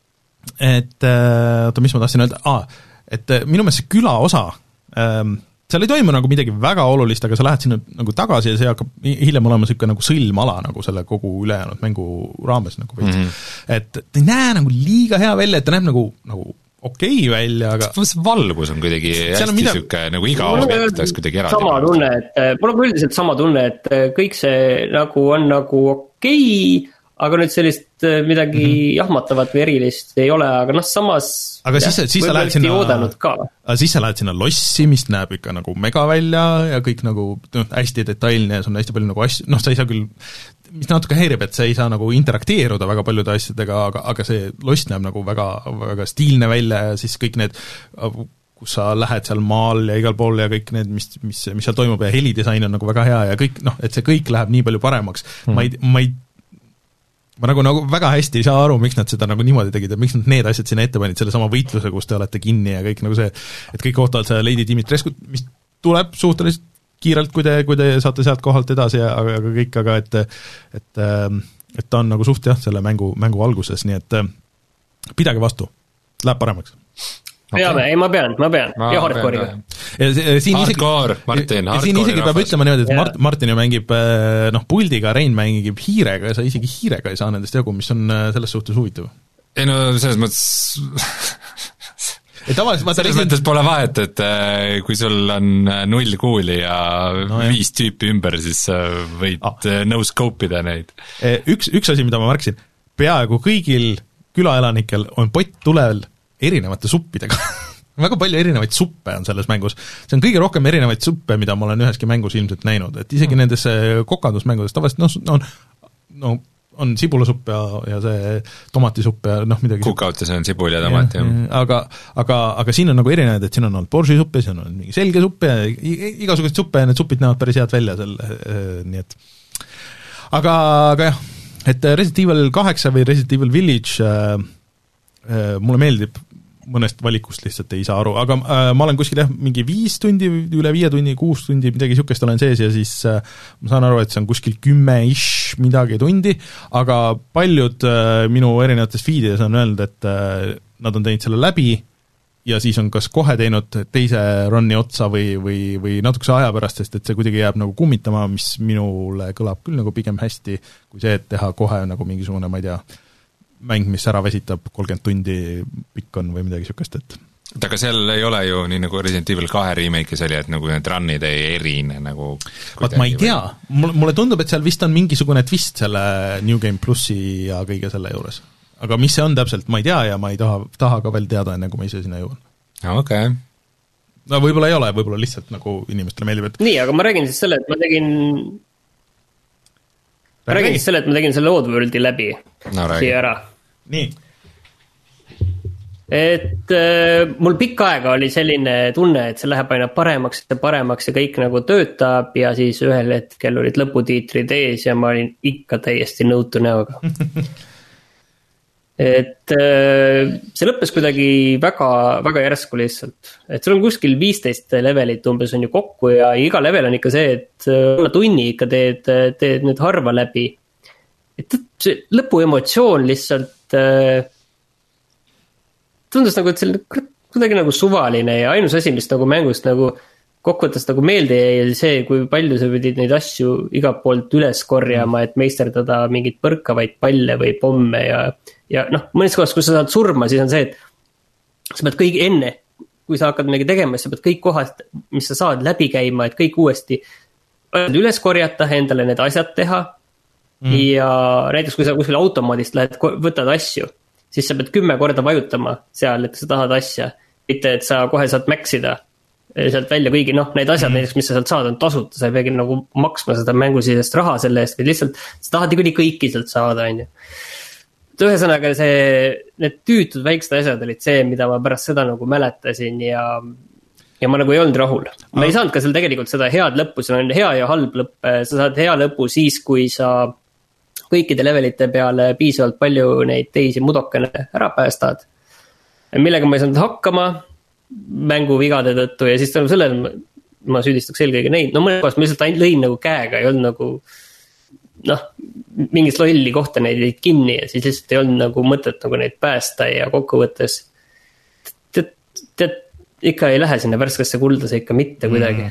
et oota, mis ma tahtsin öelda? Ah, et minu meelest see küla osa äh, seal ei toimu nagu midagi väga olulist, aga sa lähed sinna nagu tagasi ja see hakkab hiljem olema niisugune nagu sõlmala nagu selle kogu ülejäänud mängu raames nagu veits. Mm-hmm. Et ta ei näe nagu liiga hea välja, et ta näeb nagu, nagu okei okay välja, aga see valgus on kuidagi hästi mida... siuke nagu iga objekt oleks kuidagi eraldi. Sama tunne, et mul on üldiselt sama tunne, et kõik see nagu on nagu okei okay, aga nüüd sellist midagi mm-hmm. jahmatavat või erilist ei ole, aga noh, samas aga jah, siis, siis sa lähed sinna siis sa lähed sinna lossi, mis näeb ikka nagu mega välja ja kõik nagu no, hästi detailne ja sul on hästi palju nagu asju, noh, sa ei saa küll, mis natuke häirib, et sa ei saa nagu interakteeruda väga paljude asjadega, aga, aga see loss näeb nagu väga, väga stiilne välja ja siis kõik need kus sa lähed seal maal ja igal pool ja kõik need, mis, mis, mis seal toimub ja helidisain on nagu väga hea ja kõik, noh, et see kõik läheb nii palju paremaks mm. ma ei, ma ei ma nagu, nagu väga hästi ei saa aru, miks nad seda nagu niimoodi tegid ja miks nad need asjad sinna ette panid, selle sama võitluse, kus te olete kinni ja kõik nagu see, et kõik ootavad seda Lady Dimitrescu, mis tuleb suhteliselt kiirelt, kui te, kui te saate sealt kohalt edasi, aga, aga kõik, aga et et, et ta on nagu suht jah, selle mängu, mängu alguses, nii et pidage vastu, läheb paremaks. peame, ei ma pean, ma pean ma ja hardcore'iga. Hardcore, Martin, hardcore. Siin isegi peab ütlema niimoodi, et Mart, Martin ju mängib noh, puldiga, Rein mängib hiirega ja sa isegi hiirega ei saa nendest jagu, mis on selles suhtes huvitav. Ei no selles mõttes et tavaliselt selles mõttes pole vahet, et kui sul on null kuuli ja no, viis tüüpi ümber, siis võid ah. no-scope ida neid. Üks, üks asi, mida ma märksin, peaaegu kõigil külaelanikel on pott tulel erinevate suppidega väga palju erinevaid suppe on selles mängus. See on kõige rohkem erinevaid suppe, mida ma olen üheski mängus ilmselt näinud, et isegi mm. nendes kokandusmängudes tavaliselt no, on, no, on sibulasupp ja, ja see tomatisupp ja noh, midagi Cookoutis on sibul ja tomat, jah. Aga, aga, aga siin on nagu erinevad, et siin on olnud borži supp ja siin on mingi selge supp ja igasugused suppe ja need supid näevad päris head välja selle, nii et aga, aga jah, et Resident Evil kaheksa või Resident Evil Village äh, äh, mulle meeldib, mõnest valikust lihtsalt ei saa aru, aga äh, ma olen kuskil jah, mingi viis tundi, üle viie tunni, kuus tundi, midagi niisugust olen sees ja siis äh, ma saan aru, et see on kuskil kümme-ish midagi tundi, aga paljud äh, minu erinevates feedides on öelnud, et äh, nad on teinud selle läbi ja siis on kas kohe teinud teise run'i otsa või, või, või natukese aja pärast, sest et see kuidagi jääb nagu kummitama, mis minule kõlab küll nagu pigem hästi, kui see, et teha kohe nagu mingisugune, ma ei tea, mäng, mis ära vesitab kolmkümmend tundi pikk on või midagi niisugust, et aga seal ei ole ju nii nagu Resident Evil kahe remake'is oli, et nagu need run'id ei erine nagu vaat ma ei tea, mulle, mulle tundub, et seal vist on mingisugune twist selle New Game Plussi ja kõige selle juures. Aga mis see on täpselt, ma ei tea ja ma ei taha, taha ka veel teada, enne kui ma ise sinna jõuan. Okei. Okay. No võib-olla ei ole, võib-olla lihtsalt nagu inimestele meeldib, et nii, aga ma räägin siis selle, et ma tegin ma räägin siis selle, et ma tegin selle Oddworldi läbi no, siia ära. Nii. Et äh, mul pikka aega oli selline tunne, et see läheb aina paremaks ja paremaks ja kõik nagu töötab ja siis ühel hetkel olid lõputiitrid ees ja ma olin ikka täiesti nõutu näoga. Et äh, see lõppes kuidagi väga, väga järsku lihtsalt. Et sul on kuskil viisteist levelit umbes on ju kokku ja iga level on ikka see, et alla tunni ikka teed, teed nüüd harva läbi. Et see lõpu emotsioon lihtsalt tundus nagu, et see kuidagi nagu suvaline ja ainus asi, mis nagu mängust nagu kokkuvõttes nagu meelde jäi see, kui palju sa pidid neid asju igalt poolt üles korjama, et meisterdada mingid põrkavaid palle või pomme ja, ja noh, mõnes kohas, kui sa saad surma, siis on see, et sa pead kõik enne, kui sa hakkad midagi tegema, sa pead kõik kohad, mis sa saad läbi käima, et kõik uuesti üles korjata, endale need asjad teha. Mm. Ja näiteks kui sa kuskil automaadist lähed, võtad asju, siis sa pead kümme korda vajutama seal, et sa tahad asja, mitte et sa kohe saad mäksida sealt välja kõigi, noh, need asjad mm. näiteks, mis sa sealt saad, on tasuta, sa ei peagi nagu maksma seda mängusisest raha selle eest, või lihtsalt sa tahad ikka kõiki sealt saada, on ju. Ühesõnaga see, need tüütud väiksed asjad olid see, mida ma pärast seda nagu mäletasin ja ja ma nagu ei olnud rahul. Ma ah. ei saanud ka seal tegelikult seda head lõppu, see on hea ja halb lõpp, sa saad hea lõpu siis, kui sa kõikide levelite peale piisavalt palju neid teisi mudokene ära päästad, millega ma ei saanud hakkama mängu vigade tõttu ja siis tänu sellele ma süüdistaks eelkõige neid, no mõnes kohas ma lihtsalt lõin nagu käega, ei olnud nagu noh, mingist lolli kohta neid jäid kinni ja siis lihtsalt ei olnud nagu mõtet nagu neid päästa ja kokkuvõttes tead, tead, ikka ei lähe sinna värskesse kuldase ikka mitte kuidagi.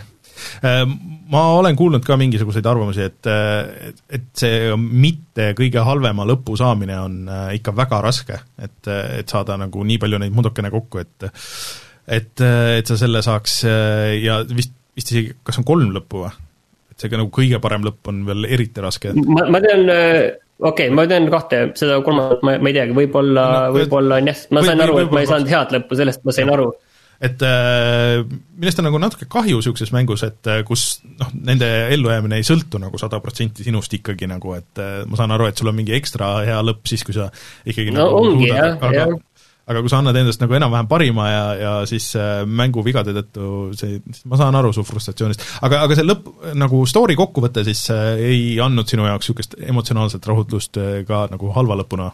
Ma olen kuulnud ka mingisuguseid arvamusi, et, et see mitte kõige halvema lõpu saamine on ikka väga raske, et, et saada nagu nii palju neid mudokene kokku, et et, et sa selle saaks ja vist, vist isegi, kas on kolm lõppu või? Et see nagu kõige parem lõpp on veel eriti raske. Ma, ma tean, okei, okay, ma tean kahte, seda kolmandat ma, ma ei teagi, võib-olla, no, võib-olla on jah, ma sain või, aru, et ma ei saanud head lõppu, sellest ma sain aru. Et millest on nagu natuke kahju niisuguses mängus, et kus noh, nende ellujäämine ei sõltu nagu sada protsenti sinust ikkagi nagu, et ma saan aru, et sul on mingi ekstra hea lõpp siis, kui sa ikkagi no nagu ongi, jah, aga, jah. aga kui sa annad endast nagu enam-vähem parima ja, ja siis mängu vigade tõttu see, ma saan aru su frustratsioonist, aga, aga see lõpp, nagu story kokkuvõte siis ei andnud sinu jaoks niisugust emotsionaalset rahutlust ka nagu halva lõpuna?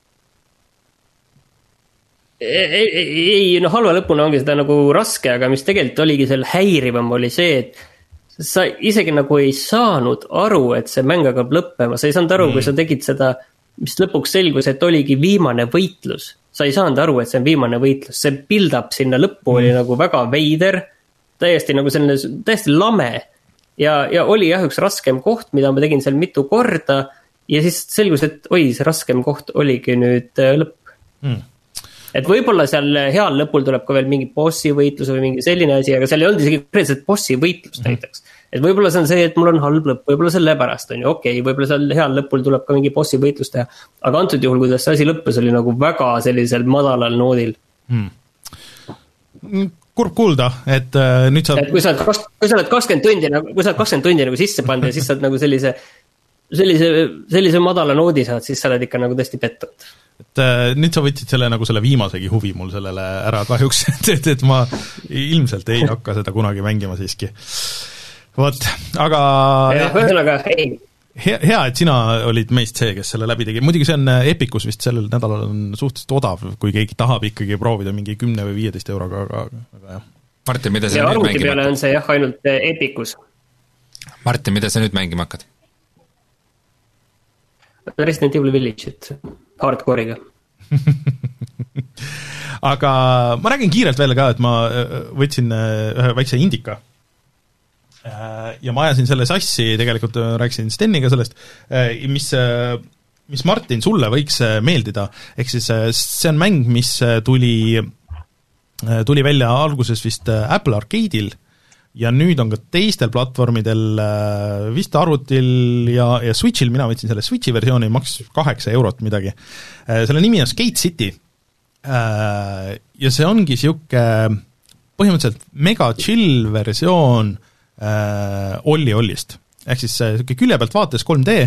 Ei, ei, no halva lõpuna ongi seda nagu raske, aga mis tegelikult oligi seal häirivam oli see, et sa isegi nagu ei saanud aru, et see mäng hakkab lõppema, sa ei saanud aru mm., kui sa tegid seda, mis lõpuks selgus, et oligi viimane võitlus. sa ei saanud aru, et see on viimane võitlus, see build-up sinna lõppu oli mm. nagu väga veider, täiesti nagu selline, täiesti lame ja, ja oli jah üks raskem koht, mida ma tegin seal mitu korda ja siis selgus, et oi, see raskem koht oligi nüüd lõpp. Mm. Et võib-olla seal heal lõpul tuleb ka veel mingi bossi võitlus või mingi selline asi, aga seal ei olnud isegi konkreetselt bossi võitlus mm. näiteks. Et võib-olla see on see, et mul on halb lõpp, võib-olla selle pärast on ju, okei, okay, võib-olla seal heal lõpul tuleb ka mingi bossi võitlus teha, aga antud juhul, kuidas see asi lõppes, oli nagu väga sellisel madalal noodil. Mm. Kurb kuulda, et äh, nüüd sa... Et kui sa oled, kui sa oled kakskümmend tundi, kui sa oled kakskümmend tundi nagu sisse pannud ja siis sa oled nagu sellise, sellise, sellise madala noodi saad, siis sa oled ikka nagu tõesti pettud. Et äh, nüüd sa võtsid selle nagu selle viimasegi huvi mul sellele ära kahjuks, et, et ma ilmselt ei hakka seda kunagi mängima siiski. Vot, aga ja, ühesõnaga, ei. Hea, hea, et sina olid meist see, kes selle läbi tegi. Muidugi see on Epicus vist sellel nädalal on suhteliselt odav, kui keegi tahab ikkagi proovida mingi kümne või viieteist euroga, aga, aga jah. Martin, mida sa ja nüüd mängima peale hakkad? On see jah, ainult Epicus. Martin, mida sa nüüd mängima hakkad? Resident Evil Village'it hardcore'iga. Aga ma räägin kiirelt veel ka, et ma võtsin ühe väikse indika ja ma ajasin selle sassi, tegelikult rääkisin Steniga sellest, mis, mis Martin sulle võiks meeldida, ehk siis see on mäng, mis tuli, tuli välja alguses vist Apple Arcade'il ja nüüd on ka teistel platvormidel, vist arvutil ja, ja Switchil, mina võtsin selle Switchi versiooni, maksis kaheksa eurot midagi. Selle nimi on Skate City ja see ongi siuke põhimõtteliselt mega chill versioon Olli Ollist. Ehk siis siuke külje pealt vaates kolm D,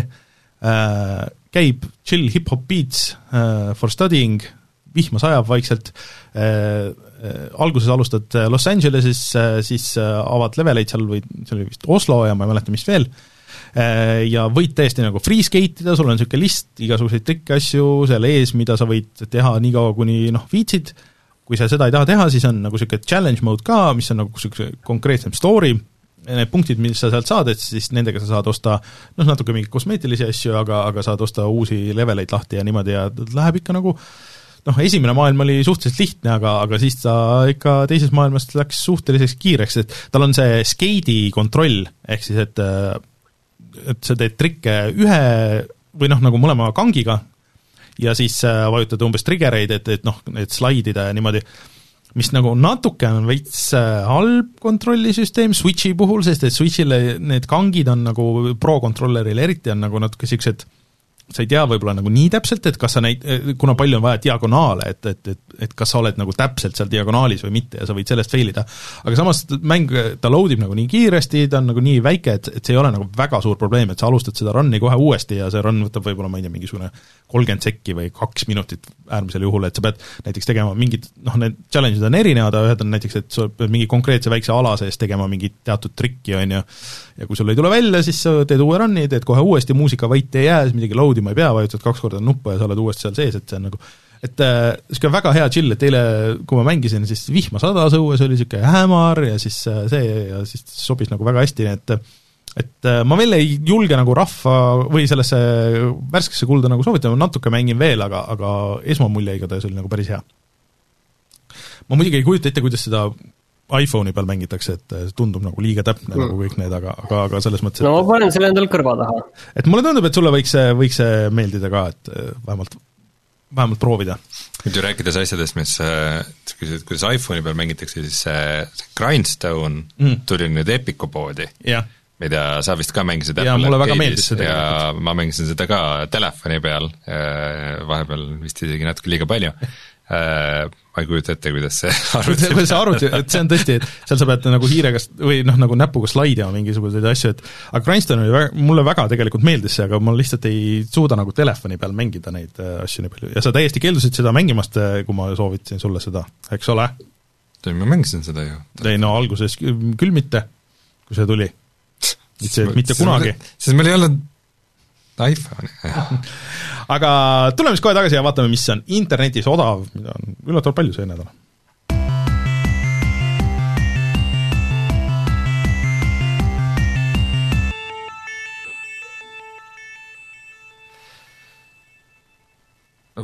käib chill hip-hop beats for studying, vihma sajab vaikselt, äh, alguses alustad Los Angelesis, siis avad leveleid seal või see oli vist Oslo ja ma ei mäleta, mis veel, äh, ja võid täiesti nagu free skate'ida, sul on niisugune list igasuguseid trikke asju seal ees, mida sa võid teha nii kaua, kuni noh, viitsid, kui sa seda ei taha teha, siis on nagu niisugune challenge mode ka, mis on nagu niisugune konkreetsem story, need punktid, mis sa sealt saad, et siis nendega sa saad osta noh, natuke mingi kosmeetilisi asju, aga, aga saad osta uusi leveleid lahti ja niimoodi ja läheb ikka nagu noh, esimene maailm oli suhteliselt lihtne, aga, aga siis ta ikka teises maailmas läks suhteliseks kiireks, et tal on see skeidi kontroll, ehk siis, et et sa teed trikke ühe või noh, nagu mõlema kangiga ja siis vajutad umbes triggereid, et, et noh, et slaidida ja niimoodi, mis nagu natuke on veits halb kontrollisüsteem Switchi puhul, sest et Switchile need kangid on nagu Pro-kontrolleril eriti on nagu natuke siuksed, sa ei tea võib-olla nagu nii täpselt, et kas sa neid, kuna palju on vaja diagonaale, et, et, et, et kas sa oled nagu täpselt seal diagonaalis või mitte ja sa võid sellest failida. Aga samas mäng, ta loadib nagu nii kiiresti, ta on nagu nii väike, et, et see ei ole nagu väga suur probleem, et sa alustad seda run'i kohe uuesti ja see run võtab võib-olla, ma ei tea, mingisugune kolmkümmend sekki või kaks minutit äärmisel juhul, et sa pead näiteks tegema mingid, noh, need challenge'id on erinevad, ühed on näiteks, et sa pead mingi konkreetse väikse ala sees tegema mingit teatud trikki, on ju, ja kui sul ei tule välja, siis sa teed uue run'i, teed kohe uuesti, muusika vait ei jää, midagi loadima ei pea, vajutad kaks korda nuppu ja sa oled uuesti seal sees, et see on nagu, et niisugune väga hea chill, et eile, kui ma mängisin, siis vihma sadas õues oli niisugune hämar ja siis see ja siis sobis nagu väga hästi, et et ma veel ei julge nagu rahva või sellesse värskesse kulda nagu soovitama, natuke mängin veel, aga, aga esmamulje igatahes oli nagu päris hea. Ma muidugi ei kujuta ette, kuidas seda iPhone'i peal mängitakse, et tundub nagu liiga täpne mm. nagu kõik need, aga, aga, aga selles mõttes, et no ma panen selle endal kõrva taha. Et mulle tundub, et sulle võiks, võiks meeldida ka, et vähemalt, vähemalt proovida. Nüüd ju rääkides asjadest, mis kuidas iPhone'i peal mängitakse, siis see Grindstone mm. tuli nüüd Epiku poodi. Jah. mida sa vist ka mängisid ja mulle väga meeldis seda ja ma mängisin seda ka telefoni peal, vahepeal vist isegi natuke liiga palju. Ma ei kujuta ette, kuidas see arvuti kuidas see arvuti, et see on tõesti, et seal sa pead nagu hiirega või noh, nagu näpuga slaidima mingisuguseid asju, et aga Grindstone oli väga, mulle väga tegelikult meeldis see, aga ma lihtsalt ei suuda nagu telefoni peal mängida neid asju nii palju ja sa täiesti keeldusid seda mängimast, kui ma soovitasin sulle seda, eks ole? Ma mängisin seda ju. ei no alguses küll mitte, kui see tuli see, mitte kunagi. Sest meil ei olnud iPhone'i. Aga tuleme siis kohe tagasi ja vaatame, mis on internetis odav, mida on üllatavalt palju see nädal.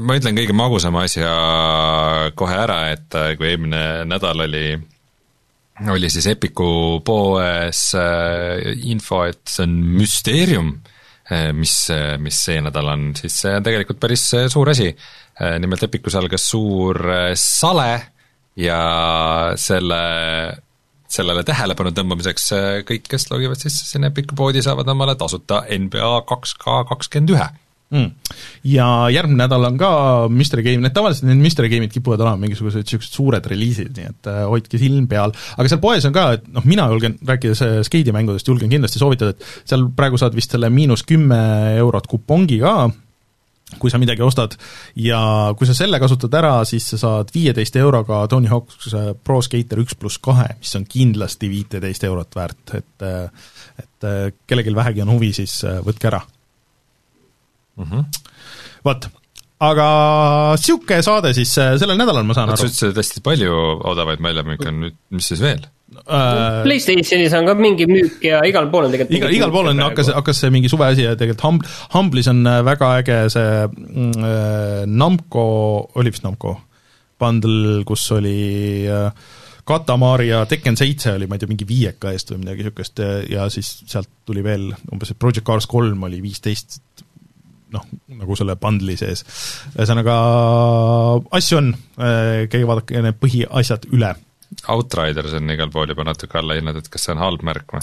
ma ütlen kõige magusama asja kohe ära, et kui eelmine nädal oli oli siis Epiku poes info, et see on Mysterium, mis, mis see nädal on, siis see on tegelikult päris suur asi. Nimelt Epicus algas suur sale ja selle, sellele tähelepanu tõmbamiseks kõik, kes logivad sisse sinna Epiku poodi, saavad omale tasuta N B A kaks K kakskümmend üks. Mm. Ja järgmine nädal on ka Mystery Game, need tavaliselt need Mystery Game'id kipuvad olema mingisugused sellised suured reliisid, nii et äh, hoidke silm peal, aga seal poes on ka, et noh, mina julgen, rääkides skeidimängudest, julgen kindlasti soovitada, et seal praegu saad vist selle miinus kümme eurot kupongi ka, kui sa midagi ostad, ja kui sa selle kasutad ära, siis sa saad viieteist euroga Tony Hawk's Pro Skater üks pluss kahe, mis on kindlasti viiteist eurot väärt, et, et kellelgi vähegi on huvi, siis võtke ära. Mm-hmm. Vot, aga siuke saade siis sellel nädalal, ma saan aru. Sa ütlesid hästi palju odavaid väljamüüke on nüüd, mis siis veel? Uh, PlayStationis on ka mingi müük ja igal pool on tegelikult igal, igal pool on, hakkas, hakkas see mingi suveasi ja tegelikult Hum, Humblis on väga äge see äh, Namco, oli vist Namco bundle, kus oli äh, Katamari ja Tekken seitse oli, ma ei tea, mingi viieka eest või midagi niisugust ja siis sealt tuli veel umbes, et Project Cars kolm oli viisteist noh, nagu selle bundli sees. Ühesõnaga asju on, käige vaadake need põhiasjad üle. Outriders on igal pool juba natuke alla hinnad, et kas see on halb märk või?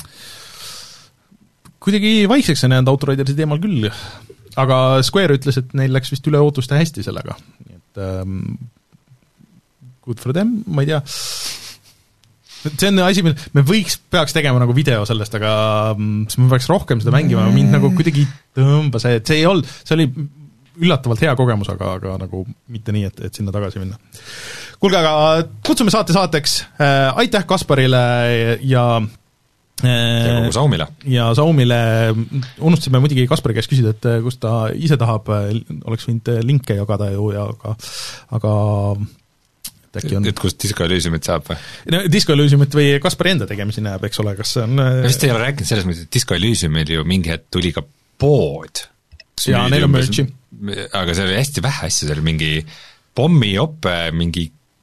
Kuidagi vaikseks on jäänud Outridersi teemal küll, aga Square ütles, et neil läks vist üle ootuste hästi sellega. Nii et um, good for them, ma ei tea. See on asi, me võiks, peaks tegema nagu video sellest, aga siis me peaks rohkem seda mängima, mind nagu kuidagi tõmba see, et see ei olnud, see oli üllatavalt hea kogemus, aga, aga nagu mitte nii, et, et sinna tagasi minna. Kuulge, aga kutsume saate saateks, äh, aitäh Kasparile ja ja kogu Saumile. Ja Saumile, unustasime muidugi Kaspari käest küsida, et kus ta ise tahab, oleks võinud linke jagada ju, ja aga, aga On... et kust Disco Elysiumit saab või? No, Disco Elysiumit või Kaspari enda tegemisi näeb, eks ole, kas see on ma vist ei ole rääkinud selles mõttes, et Disco Elysiumil ju mingi hetk tuli ka pood. Ja neil on merchi. Aga see oli hästi vähe asju, see oli mingi pommiope, mingi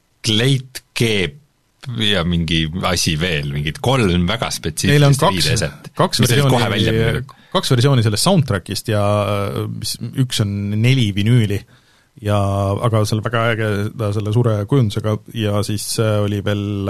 kleitkeep ja mingi asi veel, mingid kolm väga spetsiifilist riideset. Kaks versiooni, kaks versiooni sellest soundtrackist ja üks on neli vinüüli. Ja, aga selle väga äge selle suure kujundusega ja siis oli veel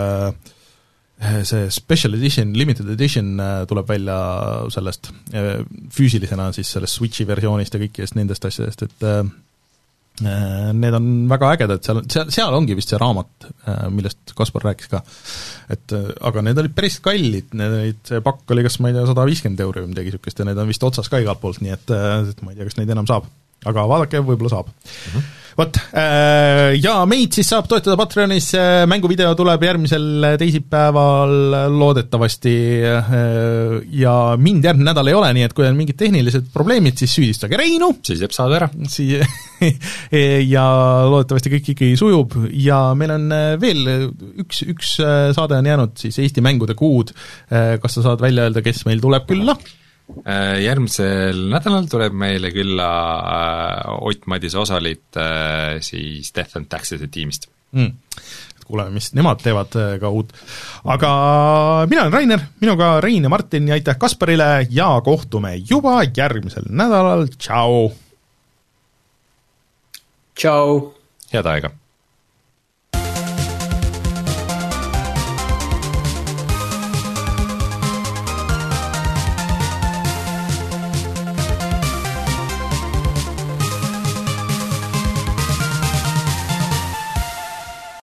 see special edition, limited edition tuleb välja sellest füüsilisena siis sellest Switchi versioonist ja kõikidest nendest asjadest, et need on väga ägedad, seal, seal, seal ongi vist see raamat, millest Kaspar rääkis ka, et aga need olid päris kallid, need, see pakk oli kas ma ei tea, sada viiskümmend euri või midagi niisugust ja need on vist otsas ka igalt poolt, nii et, et ma ei tea, kas neid enam saab. Aga vaadake, võib-olla saab. Uh-huh. Vot, ja meid siis saab toetada Patreonis, mänguvideo tuleb järgmisel teisipäeval loodetavasti ja mind järgmine nädal ei ole, nii et kui on mingid tehnilised probleemid, siis süüdistage Reinu. Siis jääb saada ära. Ja loodetavasti kõik ikkagi sujub ja meil on veel üks, üks saade on jäänud siis Eesti mängude kuud. Kas sa saad välja öelda, kes meil tuleb külla? Järgmisel nädalal tuleb meile külla Ott Madise osalit siis Death and Taxes'e tiimist. Mm. Kuuleme, mis nemad teevad ka uut. Aga mina olen Rainer, minuga Rein ja Martin ja aitäh Kasparile ja kohtume juba järgmisel nädalal. Tšau! Tšau! Head aega!